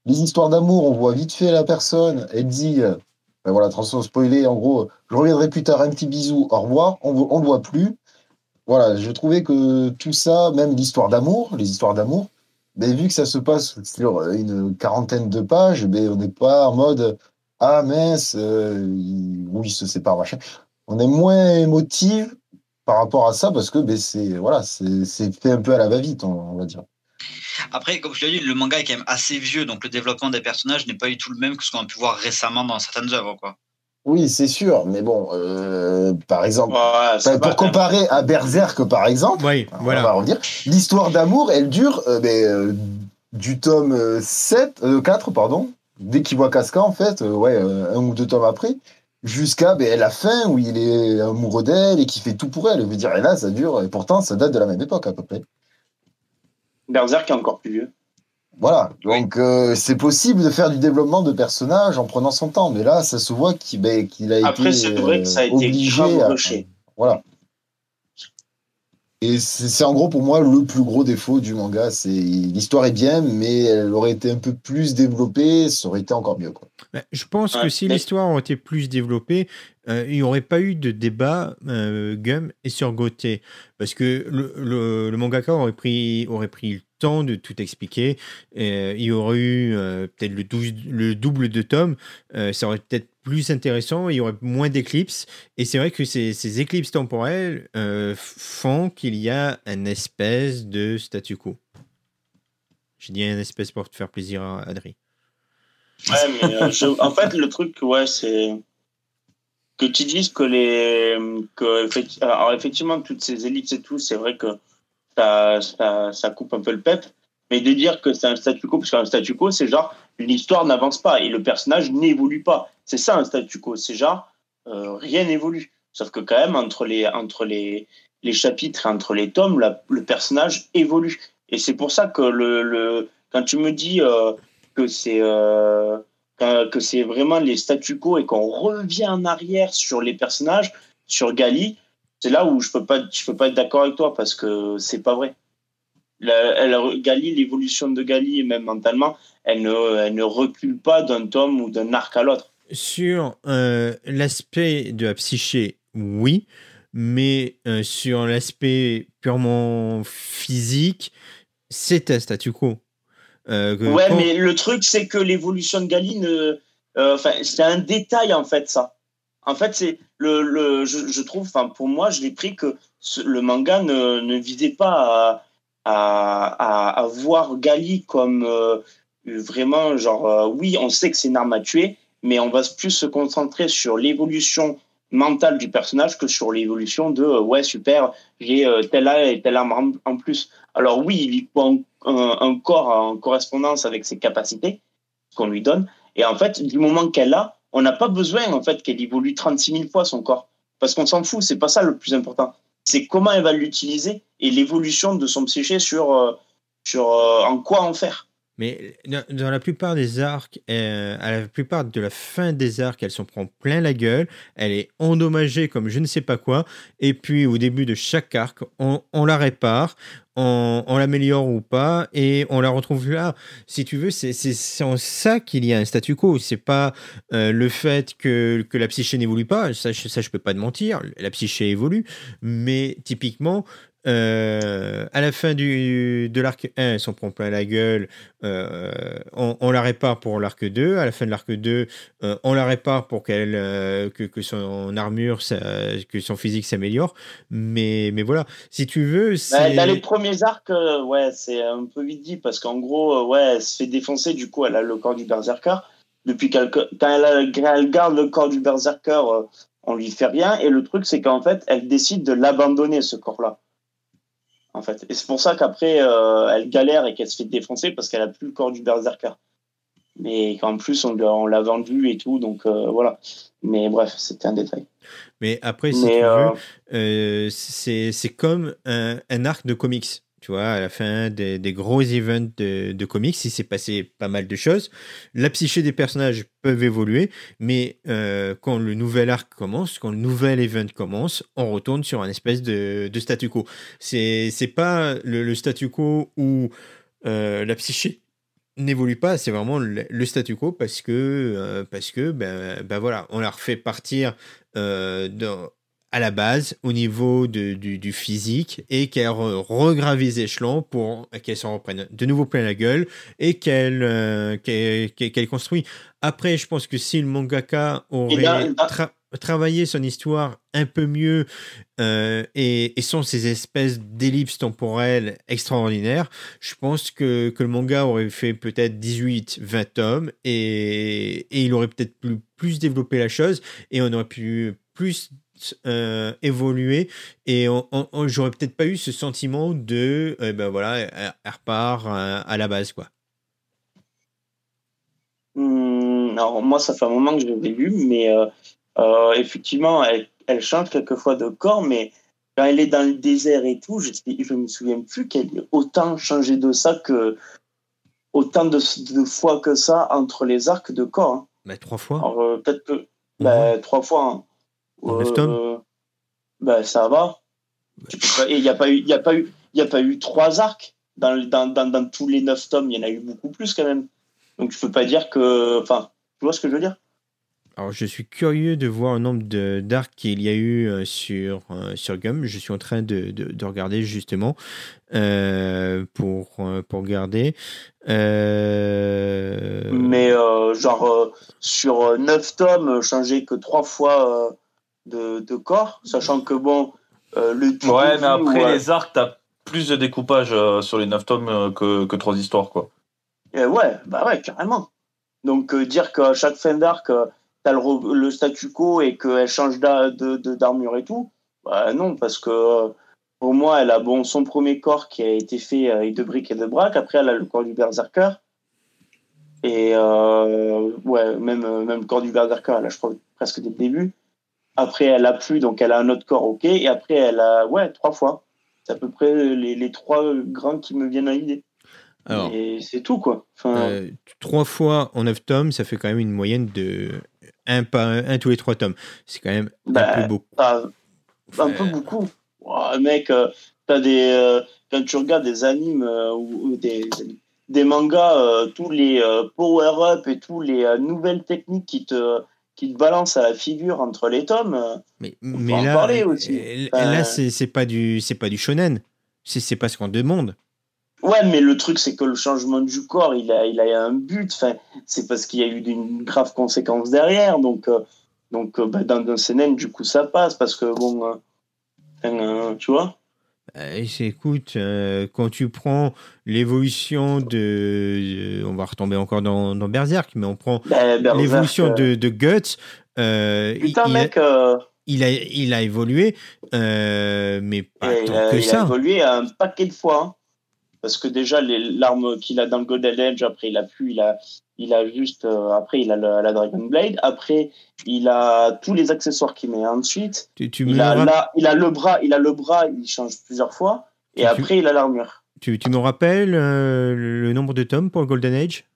Les histoires d'amour, on voit vite fait la personne, elle dit, ben voilà, sans spoiler, en gros, je reviendrai plus tard, un petit bisou, au revoir, on le voit plus. Voilà, je trouvais que tout ça, même les histoires d'amour, ben, vu que ça se passe sur une quarantaine de pages, ben, on n'est pas en mode ah mince, oui, ils se séparent, machin. On est moins émotif par rapport à ça parce que ben, c'est fait un peu à la va-vite, on va dire. Après, comme je l'ai dit, le manga est quand même assez vieux, donc le développement des personnages n'est pas du tout le même que ce qu'on a pu voir récemment dans certaines œuvres, quoi. Oui, c'est sûr, mais bon, par exemple, Ouais, ça va pour quand même. comparer à Berserk, par exemple, Oui, on va voilà. revenir, l'histoire d'amour, elle dure du tome 4, pardon, dès qu'il voit Casca, en fait, un ou deux tomes après, jusqu'à la fin où il est amoureux d'elle et qui fait tout pour elle. Je veux dire, et là, ça dure, et pourtant, ça date de la même époque, à peu près. Berserk est encore plus vieux. Voilà, donc c'est possible de faire du développement de personnages en prenant son temps, mais là, ça se voit qu'il a Après, été c'est vrai que ça a été obligé grave à... rushé. Voilà. Et c'est en gros pour moi le plus gros défaut du manga. C'est l'histoire est bien, mais elle aurait été un peu plus développée, ça aurait été encore mieux, quoi. Je pense que Ouais, si mais- l'histoire aurait été plus développée, il n'y aurait pas eu de débat Gum et sur Gauthier. Parce que le mangaka aurait pris le temps de tout expliquer. Il y aurait eu peut-être le double de tomes. Ça aurait peut-être plus intéressant. Il y aurait moins d'éclipses. Et c'est vrai que ces éclipses temporelles font qu'il y a un espèce de statu quo. J'ai dit un espèce pour te faire plaisir à Adri. Ouais, mais en fait, le truc, ouais, c'est que tu dises alors effectivement, toutes ces élites et tout, c'est vrai que ça coupe un peu le pep, mais de dire que c'est un statu quo, parce qu'un statu quo, c'est genre, l'histoire n'avance pas et le personnage n'évolue pas. C'est ça un statu quo, c'est genre, rien n'évolue. Sauf que quand même, entre les chapitres et entre les tomes, le personnage évolue. Et c'est pour ça que quand tu me dis que que c'est vraiment les statu quo et qu'on revient en arrière sur les personnages, sur Gali, c'est là où je peux pas être d'accord avec toi parce que c'est pas vrai. Gali, l'évolution de Gali, même mentalement, elle ne recule pas d'un tome ou d'un arc à l'autre. Sur l'aspect de la psyché, oui, mais sur l'aspect purement physique, c'est un statu quo. Ouais, mais le truc, c'est que l'évolution de Gali, c'est un détail en fait, ça. En fait, c'est je trouve, pour moi, je l'ai pris que le manga ne visait pas à voir Gali comme vraiment, genre, oui, on sait que c'est une arme à tuer, mais on va plus se concentrer sur l'évolution mentale du personnage que sur l'évolution de ouais, super, j'ai telle arme et telle arme en plus. Alors, oui, il faut un corps en correspondance avec ses capacités qu'on lui donne. Et en fait, du moment qu'elle a, on n'a pas besoin en fait qu'elle évolue 36 000 fois son corps. Parce qu'on s'en fout, c'est pas ça le plus important. C'est comment elle va l'utiliser et l'évolution de son psyché sur en quoi en faire. Mais dans la plupart des arcs, à la plupart de la fin des arcs, elle s'en prend plein la gueule, elle est endommagée comme je ne sais pas quoi, et puis au début de chaque arc, on la répare, on l'améliore ou pas, et on la retrouve là. Si tu veux, c'est en ça qu'il y a un statu quo, c'est pas le fait que la psyché n'évolue pas, ça je peux pas te mentir, la psyché évolue, mais typiquement, à la fin de l'arc 1, elle s'en prend plein la gueule, on la répare pour l'arc 2. À la fin de l'arc 2, on la répare pour que son armure, que son physique s'améliore. Mais voilà, si tu veux, c'est... Dans les premiers arcs, ouais, c'est un peu vite dit parce qu'en gros, ouais, elle se fait défoncer. Du coup, elle a le corps du berserker. Quand elle garde le corps du berserker, on lui fait rien. Et le truc, c'est qu'en fait, elle décide de l'abandonner, ce corps-là. En fait. Et c'est pour ça qu'après, elle galère et qu'elle se fait défoncer parce qu'elle a plus le corps du berserker. Mais qu'en plus, on l'a vendu et tout, donc voilà. Mais bref, c'était un détail. Mais après, si tu veux, c'est comme un arc de comics. Tu vois, à la fin des gros events de comics, il s'est passé pas mal de choses. La psyché des personnages peuvent évoluer, mais quand le nouvel arc commence, quand le nouvel event commence, on retourne sur un espèce de statu quo. C'est pas le statu quo où la psyché n'évolue pas, c'est vraiment le statu quo parce que voilà, on la refait partir à la base au niveau du physique et qu'elle regravise l'échelon pour qu'elle s'en reprenne de nouveau plein la gueule et qu'elle construit. Après, je pense que si le mangaka aurait travaillé son histoire un peu mieux et sans ces espèces d'ellipses temporelles extraordinaires, je pense que le manga aurait fait peut-être 18-20 tomes et il aurait peut-être plus développé la chose et on aurait pu plus évoluer et j'aurais peut-être pas eu ce sentiment de voilà, elle repart à la base, quoi. Alors moi, ça fait un moment que je l'ai lu, mais effectivement, elle change quelquefois de corps, mais quand elle est dans le désert et tout, je me souviens plus qu'elle ait autant changé de ça autant de fois que ça entre les arcs de corps. Hein. 3 fois. Alors peut-être que 3 fois. Hein. En 9 tomes. Ça va. Et il n'y a pas eu 3 arcs dans tous les 9 tomes. Il y en a eu beaucoup plus quand même. Donc je peux pas dire que. Enfin, tu vois ce que je veux dire? Alors, je suis curieux de voir le nombre d'arcs qu'il y a eu sur Gum. Je suis en train de regarder justement pour regarder. Mais sur 9 tomes, changer que 3 fois de corps, sachant que bon, Ouais, mais après les arcs, t'as plus de découpage sur les 9 tomes que 3 histoires, quoi. Ouais, carrément. Donc dire qu'à chaque fin d'arc, t'as le statu quo et qu'elle change d'armure et tout, non, parce que pour moi, elle a son premier corps qui a été fait avec de briques et de braques. Après, elle a le corps du berserker. Et même le corps du berserker, elle a, je crois, presque dès le début. Après, elle a plus, donc elle a un autre corps, ok. Et après, elle a 3 fois. C'est à peu près les 3 grands qui me viennent à l'idée. Alors, et c'est tout, quoi. Enfin... 3 fois en 9 tomes, ça fait quand même une moyenne de 1 tous les 3 tomes. C'est quand même un peu beaucoup. Un peu beaucoup. Oh, mec, t'as quand tu regardes des animes ou des mangas, tous les power-up et tous les nouvelles techniques qui te balancent à la figure entre les tomes, mais en là, parler aussi. Là, c'est pas du shonen. C'est pas ce qu'on demande. Ouais, mais le truc, c'est que le changement du corps, il a un but. Enfin, c'est parce qu'il y a eu une grave conséquence derrière. Donc dans un seinen, du coup, ça passe. Parce que, bon, tu vois. Écoute, quand tu prends l'évolution on va retomber encore dans Berserk, mais on prend l'évolution de Guts. Putain, mec... Il a évolué, mais pas tant que ça. Il a évolué un paquet de fois. Hein. Parce que déjà, l'arme qu'il a dans le Golden Age, après, il a juste, après, il a la Dragon Blade. Après, il a tous les accessoires qu'il met ensuite. Il a le bras, il change plusieurs fois. Et après, il a l'armure. Tu me rappelles le nombre de tomes pour le Golden Age?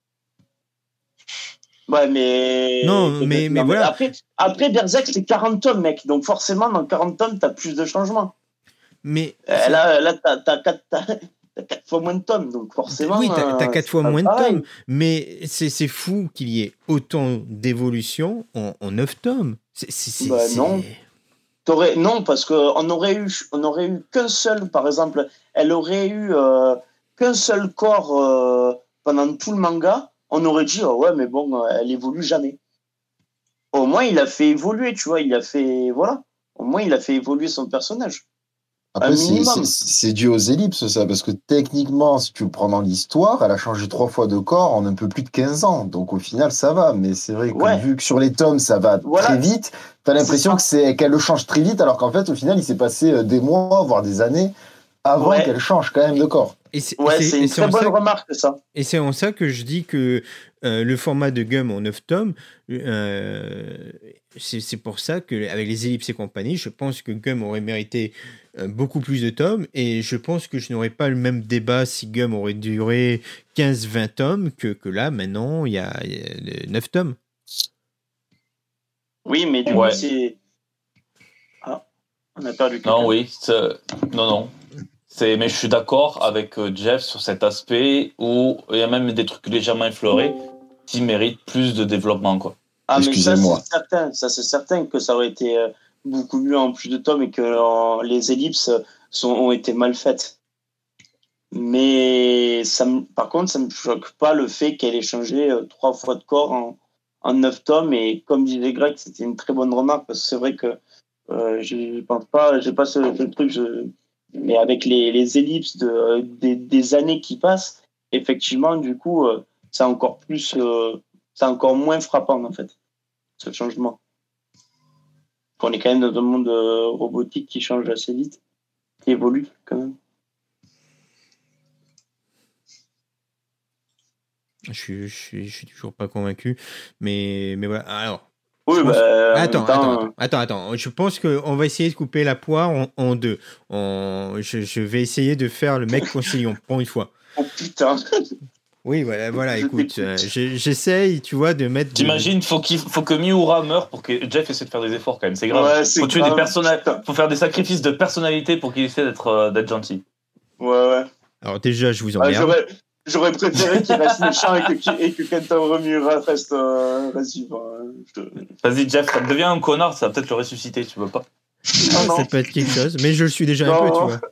Ouais, mais... Non, mais voilà. Après, Berserk, c'est 40 tomes, mec. Donc forcément, dans 40 tomes, t'as plus de changements. Mais... là, t'as 4 fois moins de tomes, donc forcément... Oui, t'as 4 fois moins de tomes, mais c'est fou qu'il y ait autant d'évolution en 9 tomes. Non. Non, parce qu'on aurait eu qu'un seul, par exemple, elle aurait eu qu'un seul corps pendant tout le manga, on aurait dit, oh ouais, mais bon, elle évolue jamais. Au moins, il a fait évoluer, tu vois, au moins, il a fait évoluer son personnage. Après, c'est dû aux ellipses, ça, parce que techniquement, si tu le prends dans l'histoire, elle a changé 3 fois de corps en un peu plus de 15 ans. Donc au final, ça va. Mais c'est vrai que vu que sur les tomes, ça va très vite, t'as l'impression qu'elle le change très vite, alors qu'en fait, au final, il s'est passé des mois, voire des années, avant qu'elle change quand même de corps. C'est une très bonne remarque, ça. Et c'est en ça que je dis que le format de Gum en 9 tomes, c'est pour ça qu'avec les ellipses et compagnie, je pense que Gum aurait mérité beaucoup plus de tomes, et je pense que je n'aurais pas le même débat si Gum aurait duré 15-20 tomes que là, maintenant, il y a 9 tomes. Oui, mais du coup, c'est... Ah, on a perdu quelqu'un. Non, oui. Non. Mais je suis d'accord avec Jeff sur cet aspect où il y a même des trucs légèrement effleurés qui méritent plus de développement, quoi. Ah, mais Excusez-moi. ça c'est certain que ça aurait été beaucoup mieux en plus de tomes et que les ellipses ont été mal faites. Mais par contre, ça me choque pas le fait qu'elle ait changé 3 fois de corps en 9 tomes. Et comme disait Greg, c'était une très bonne remarque parce que c'est vrai que je pense pas, j'ai pas ce truc. Mais avec les ellipses des années qui passent, effectivement, du coup, c'est encore plus, c'est encore moins frappant en fait, ce changement. On est quand même dans un monde robotique qui change assez vite, qui évolue quand même. Je suis toujours pas convaincu, mais voilà. Alors, Oui, attends. Je pense qu'on va essayer de couper la poire en deux. Je vais essayer de faire le mec conciliant pour une fois. Oh putain. Oui, voilà, écoute, j'essaye, tu vois, de mettre... T'imagines, faut que Miura meure pour que Jeff essaie de faire des efforts quand même, c'est grave. Ouais, faut tuer faut faire des sacrifices de personnalité pour qu'il essaie d'être gentil. Ouais. Alors déjà, je vous emmerde. J'aurais préféré qu'il reste méchant et que Kentaro Miura reste vivant. Vas-y, Jeff, ça devient un connard, ça va peut-être le ressusciter, tu veux pas? Ça peut être quelque chose, mais je le suis déjà un peu, tu vois.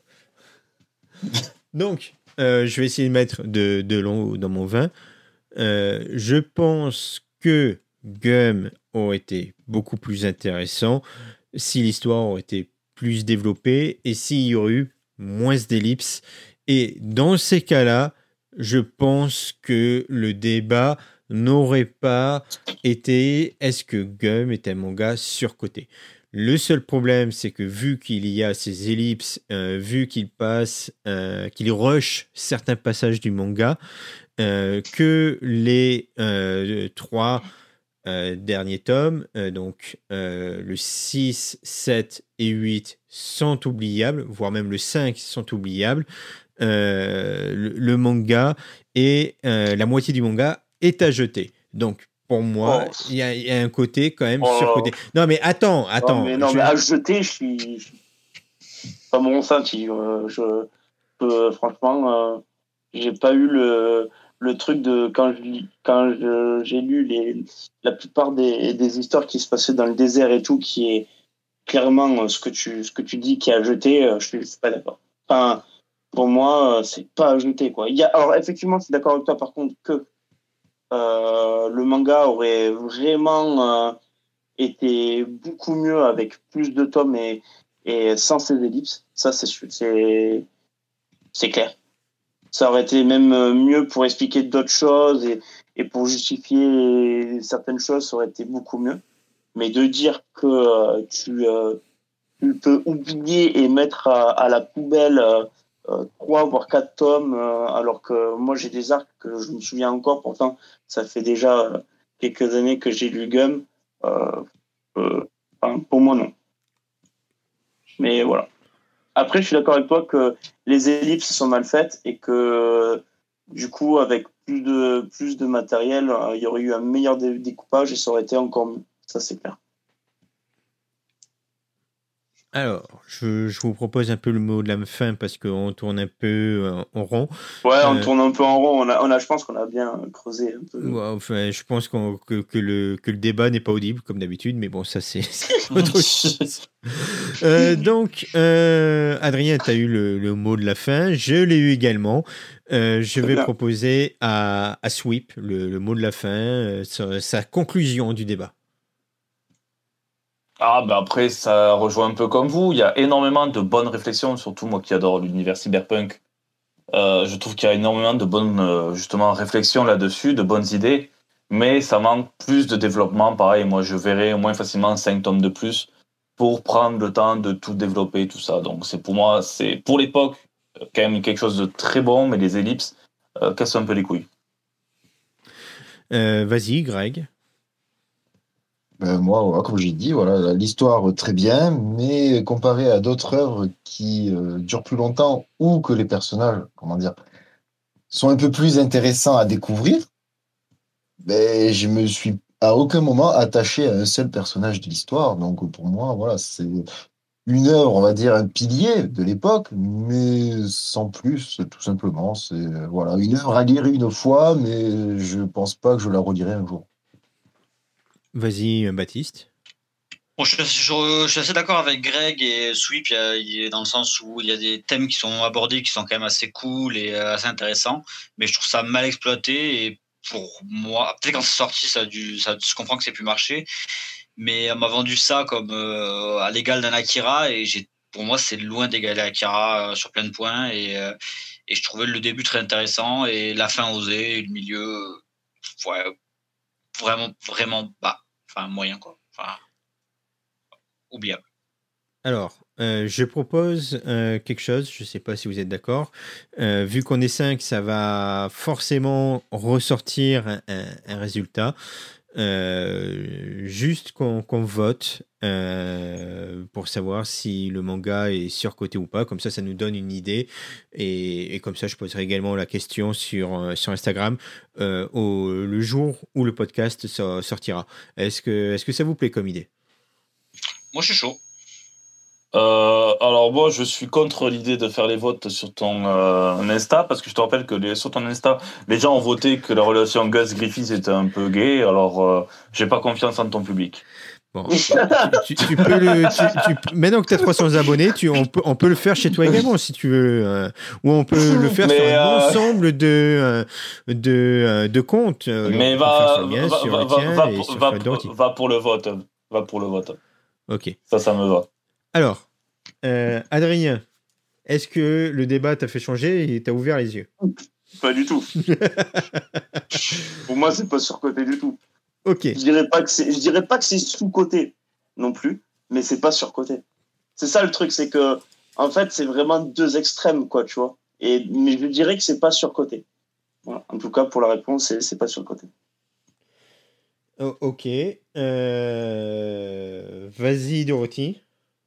Donc, je vais essayer de mettre de l'eau dans mon vin. Je pense que Gum aurait été beaucoup plus intéressant si l'histoire aurait été plus développée et s'il y aurait eu moins d'ellipses. Et dans ces cas-là, je pense que le débat n'aurait pas été est-ce que Gum est un manga surcoté. Le seul problème, c'est que vu qu'il y a ces ellipses, vu qu'il rush certains passages du manga, que les 3 derniers tomes, donc le 6, 7 et 8 sont oubliables, voire même le 5 sont oubliables. Le manga et la moitié du manga est à jeter. Donc, pour moi, il y a un côté quand même surcoté. Non, mais attends. Non, mais à jeter, je suis pas mon ressenti. Franchement, j'ai pas eu le truc de quand j'ai lu la plupart des histoires qui se passaient dans le désert et tout, qui est clairement ce que tu dis qui est à jeter. Je suis pas d'accord. Enfin, pour moi, c'est pas à jeter, quoi. Alors effectivement, je suis d'accord avec toi par contre que le manga aurait vraiment été beaucoup mieux avec plus de tomes et sans ces ellipses. Ça, c'est clair. Ça aurait été même mieux pour expliquer d'autres choses et pour justifier certaines choses, ça aurait été beaucoup mieux. Mais de dire que tu peux oublier et mettre à la poubelle 3 voire 4 tomes, alors que moi j'ai des arcs que je me souviens encore, pourtant ça fait déjà quelques années que j'ai lu Gum. Pour moi, non. Mais voilà. Après, je suis d'accord avec toi que les ellipses sont mal faites et que du coup, avec plus de matériel, il y aurait eu un meilleur découpage et ça aurait été encore mieux. Ça, c'est clair. Alors, je vous propose un peu le mot de la fin parce qu'on tourne un peu en rond. Ouais, on tourne un peu en rond. Je pense qu'on a bien creusé un peu. Ouais, enfin, je pense que le débat n'est pas audible comme d'habitude, mais bon, ça c'est autre chose. Donc, Adrien, tu as eu le mot de la fin. Je l'ai eu également. Je vais proposer à Sweep le mot de la fin, sa conclusion du débat. Après, ça rejoint un peu comme vous. Il y a énormément de bonnes réflexions, surtout moi qui adore l'univers cyberpunk. Je trouve qu'il y a énormément de bonnes justement réflexions là-dessus, de bonnes idées, mais ça manque plus de développement. Pareil, moi je verrais au moins facilement 5 tomes de plus pour prendre le temps de tout développer, tout ça. Donc pour moi, c'est pour l'époque quand même quelque chose de très bon, mais les ellipses cassent un peu les couilles. Vas-y, Greg. Moi, voilà, comme j'ai dit, voilà, l'histoire très bien, mais comparé à d'autres œuvres qui durent plus longtemps ou que les personnages, comment dire, sont un peu plus intéressants à découvrir, ben, je me suis à aucun moment attaché à un seul personnage de l'histoire. Donc pour moi, voilà, une œuvre, on va dire, un pilier de l'époque, mais sans plus, tout simplement. C'est voilà, une œuvre à lire une fois, mais je pense pas que je la relirai un jour. Vas-y, Baptiste. Bon, je suis assez d'accord avec Greg et Sweep, il est dans le sens où il y a des thèmes qui sont abordés qui sont quand même assez cool et assez intéressants, mais je trouve ça mal exploité et pour moi, peut-être quand c'est sorti, je comprends que c'est plus marché, mais on m'a vendu ça comme à l'égal d'un Akira et pour moi, c'est loin d'égaler Akira sur plein de points et je trouvais le début très intéressant et la fin osée et le milieu, ouais, vraiment bas, enfin moyen quoi, enfin oubliable. Alors, je propose quelque chose, je ne sais pas si vous êtes d'accord. Vu qu'on est 5, ça va forcément ressortir un résultat. Juste qu'on vote pour savoir si le manga est surcoté ou pas. Comme ça nous donne une idée. Et comme ça, je poserai également la question sur Instagram le jour où le podcast sortira. Est-ce que ça vous plaît comme idée? Moi, je suis chaud. Alors moi, je suis contre l'idée de faire les votes sur ton Insta, parce que je te rappelle que sur ton Insta, les gens ont voté que la relation Gus-Griffith était un peu gay, alors j'ai pas confiance en ton public. Bon, tu peux maintenant que tu as 300 abonnés, on peut le faire chez toi également si tu veux, ou on peut le faire sur un ensemble de comptes. Mais va pour le vote. Va pour le vote. Ok. Ça me va. Alors, Adrien, est-ce que le débat t'a fait changer et t'a ouvert les yeux? Pas du tout. Pour moi, c'est pas surcoté du tout. Ok. Je dirais pas que c'est sous-coté non plus, mais c'est pas surcoté. C'est ça le truc, c'est que en fait, c'est vraiment deux extrêmes, quoi, tu vois. Mais je dirais que c'est pas surcoté. Voilà. En tout cas, pour la réponse, c'est pas surcoté. Oh, ok. Vas-y, Dorothy.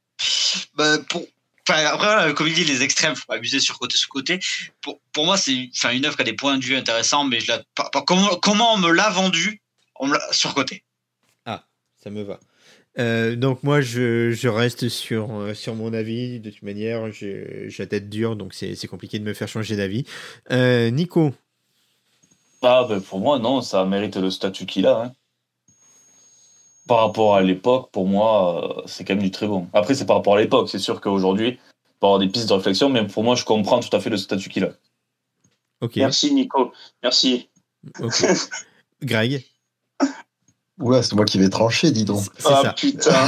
Après, comme il dit, les extrêmes, faut pas abuser sur côté sous côté. Pour moi, c'est une œuvre qui a des points de vue intéressants, mais comment on me l'a vendu, on me l'a surcoté. Ah, ça me va. Donc moi, je reste sur mon avis. De toute manière, j'ai la tête dure, donc c'est compliqué de me faire changer d'avis. Nico. Pour moi, non, ça mérite le statut qu'il a. Hein. Par rapport à l'époque, pour moi, c'est quand même du très bon. Après, c'est par rapport à l'époque. C'est sûr qu'aujourd'hui, il peut y avoir des pistes de réflexion, mais pour moi, je comprends tout à fait le statut qu'il a. Ok. Merci, Nico. Merci. Okay. Greg. Ouais, c'est moi qui vais trancher, dis donc. Ça. Putain.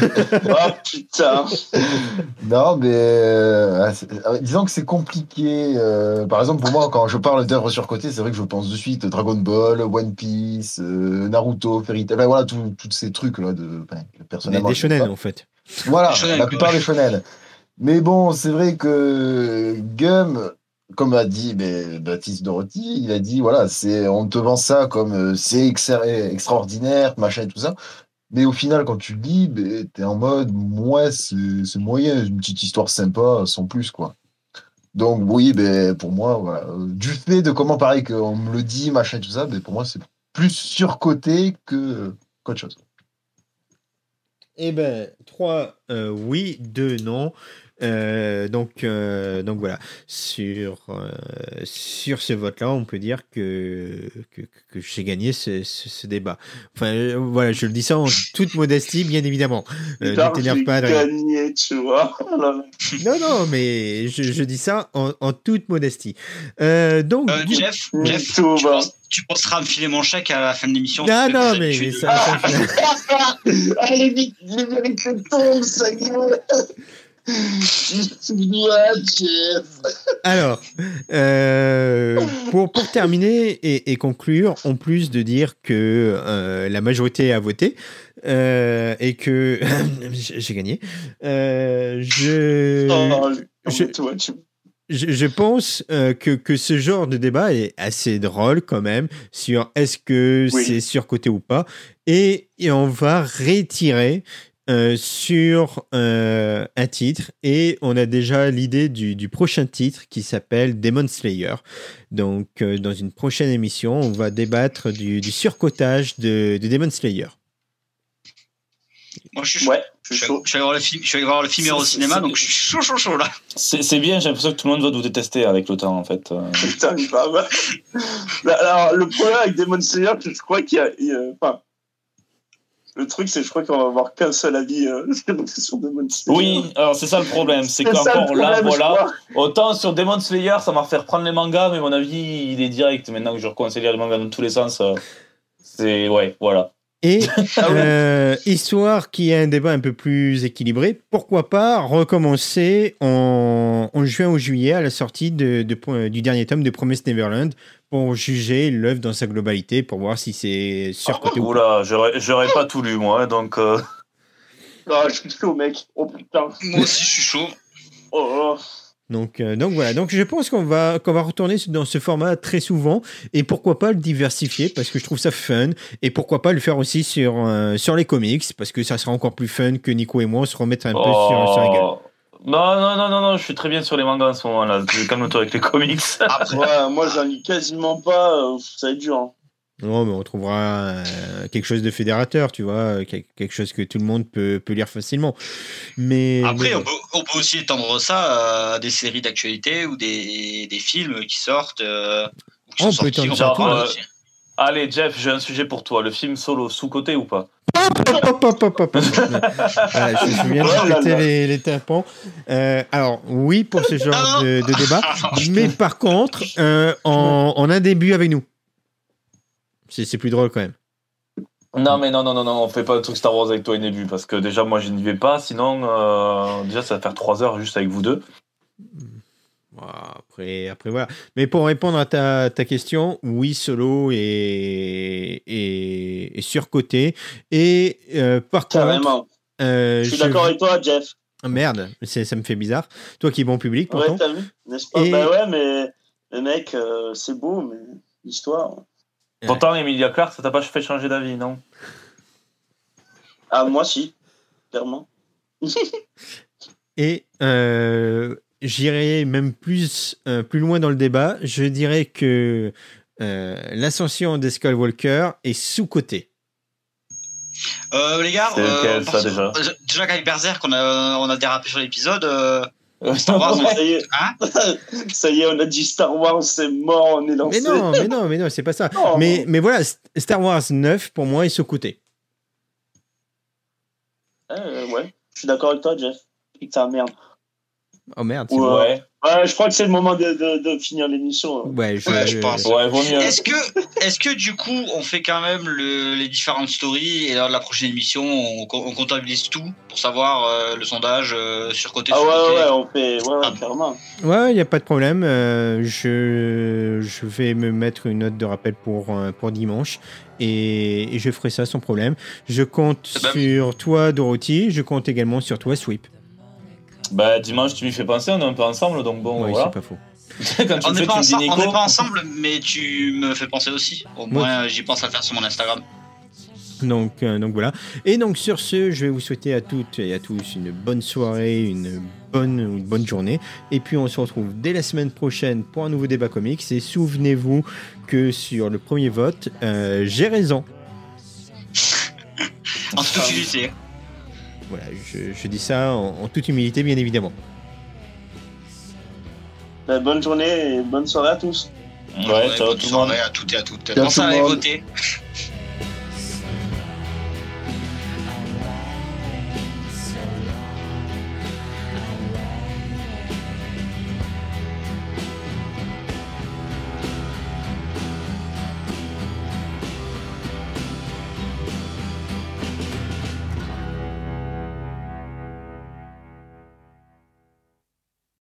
Putain. Non, mais disons que c'est compliqué. Par exemple, pour moi, quand je parle d'œuvres surcotées, c'est vrai que je pense de suite Dragon Ball, One Piece, Naruto, Fairy Tail, voilà, tous ces trucs-là personnellement. Des shonen, en fait. Voilà, la plupart des shonen. Mais bon, c'est vrai que Gum, comme a dit Baptiste Dorothy, il a dit, voilà, on te vend ça comme c'est extraordinaire, machin et tout ça. Mais au final, quand tu le lis, t'es en mode, moi, c'est moyen, une petite histoire sympa, sans plus, quoi. Donc oui, pour moi, voilà, du fait de comment pareil qu'on me le dit, machin et tout ça, pour moi, c'est plus surcoté qu'autre chose. Eh ben, 3 oui, 2 non. Donc voilà, sur ce vote-là, on peut dire que j'ai gagné ce débat. Enfin, voilà, je le dis ça en toute modestie, bien évidemment. Ne t'énerve pas, Adrien. Gagné, tu vois. Non, mais je dis ça en toute modestie. Donc, Jeff, tu penseras me filer mon chèque à la fin de l'émission. Non, mais ça allez vite, les vérités tombent, ça y est. Alors, pour terminer et conclure, en plus de dire que la majorité a voté et que j'ai gagné, je pense que ce genre de débat est assez drôle quand même sur est-ce que c'est surcoté ou pas, et on va retirer sur un titre, et on a déjà l'idée du prochain titre qui s'appelle Demon Slayer. Donc dans une prochaine émission, on va débattre du surcotage de Demon Slayer. Moi, je suis chaud. Ouais, je suis chaud. Je vais aller voir le film au cinéma, donc je suis chaud là. C'est bien, j'ai l'impression que tout le monde va vous détester avec le temps, en fait. Putain, alors, le problème avec Demon Slayer, je crois qu'il y a enfin, le truc, c'est que je crois qu'on va avoir qu'un seul avis sur Demon Slayer. Oui, alors c'est ça le problème, c'est ça le qu'encore là, problème, je voilà. crois. Autant sur Demon Slayer, ça m'a fait reprendre les mangas, mais mon avis, il est direct. Maintenant que je recommence à lire les mangas dans tous les sens, c'est. Ouais, voilà. Et Ah histoire qu'il y ait un débat un peu plus équilibré, pourquoi pas recommencer en juin ou juillet à la sortie du dernier tome de Promised Neverland pour juger l'œuvre dans sa globalité, pour voir si c'est surcoté ou pas. Oula, j'aurais pas tout lu, moi, donc. Ah, je suis chaud, mec. Oh putain. Moi aussi, je suis chaud. Oh. Donc voilà, donc je pense qu'on va retourner dans ce format très souvent, et pourquoi pas le diversifier, parce que je trouve ça fun, et pourquoi pas le faire aussi sur les comics, parce que ça sera encore plus fun que Nico et moi se remettre un peu sur la gueule. Non, je suis très bien sur les mangas en ce moment là. Calme-toi avec les comics. Ouais, moi j'en lis quasiment pas, ça va être dur. Hein. Non, mais on trouvera quelque chose de fédérateur, tu vois, quelque chose que tout le monde peut lire facilement. Mais après, on peut aussi étendre ça à des séries d'actualité ou des films qui sortent. Ou qui On sont peut sortis, étendre on ça à peut tout, parler hein. aussi. Allez, Jeff, j'ai un sujet pour toi. Le film solo, sous-côté ou pas? Voilà, je viens de péter les tympans. Alors, oui, pour ce genre de débat. Mais par contre, en un début avec nous. C'est plus drôle quand même. Non, on fait pas un truc Star Wars avec toi et Nébu, parce que déjà, moi, je n'y vais pas. Sinon, déjà, ça va faire 3 heures juste avec vous deux. Après, voilà. Mais pour répondre à ta question, oui, solo et surcoté. Et par Carrément. contre... je suis d'accord avec toi, Jeff. Merde, ça me fait bizarre. Toi qui es bon public, pourtant. Ouais, t'as vu, n'est-ce pas? Et... Bah ouais, mais le mec, c'est beau, mais l'histoire... Pourtant, Emilia Clarke, ça t'a pas fait changer d'avis, non? Ah, moi, si. Clairement. Et j'irai même plus loin dans le débat. Je dirais que l'ascension des Skywalker est sous-cotée. Les gars, ça, déjà qu'avec Berserk, on a dérapé sur l'épisode. Star Wars, ça y est. Hein Ça y est, on a dit Star Wars, c'est mort, on est lancé. Mais non, c'est pas ça. Oh. Mais voilà, Star Wars 9, pour moi, est sous-coté. Ouais, je suis d'accord avec toi, Jeff. Putain, merde. Oh merde. Ouais, je crois que c'est le moment de finir l'émission. Ouais, je pense. Ouais, vaut mieux. Est-ce que du coup, on fait quand même les différentes stories et lors de la prochaine émission, on comptabilise tout pour savoir le sondage sur côté. Ouais, on fait. Ouais, clairement. Ouais, il n'y a pas de problème. Je vais me mettre une note de rappel pour dimanche et je ferai ça sans problème. Je compte sur toi, Dorothy. Je compte également sur toi, Sweep. Bah, dimanche, tu m'y fais penser, on est un peu ensemble, donc bon, oui, voilà. C'est pas faux. Quand on n'est pas ensemble, mais tu me fais penser aussi. Au moins, j'y pense à le faire sur mon Instagram. Donc voilà. Et donc sur ce, je vais vous souhaiter à toutes et à tous une bonne soirée, une bonne journée. Et puis on se retrouve dès la semaine prochaine pour un nouveau débat comics. Et souvenez-vous que sur le premier vote, j'ai raison. En toute humilité. Voilà, je dis ça en toute humilité, bien évidemment. Bonne journée et bonne soirée à tous. Ouais, ciao tout le monde. Bonne soirée à toutes et à toutes. Pensez à aller voter.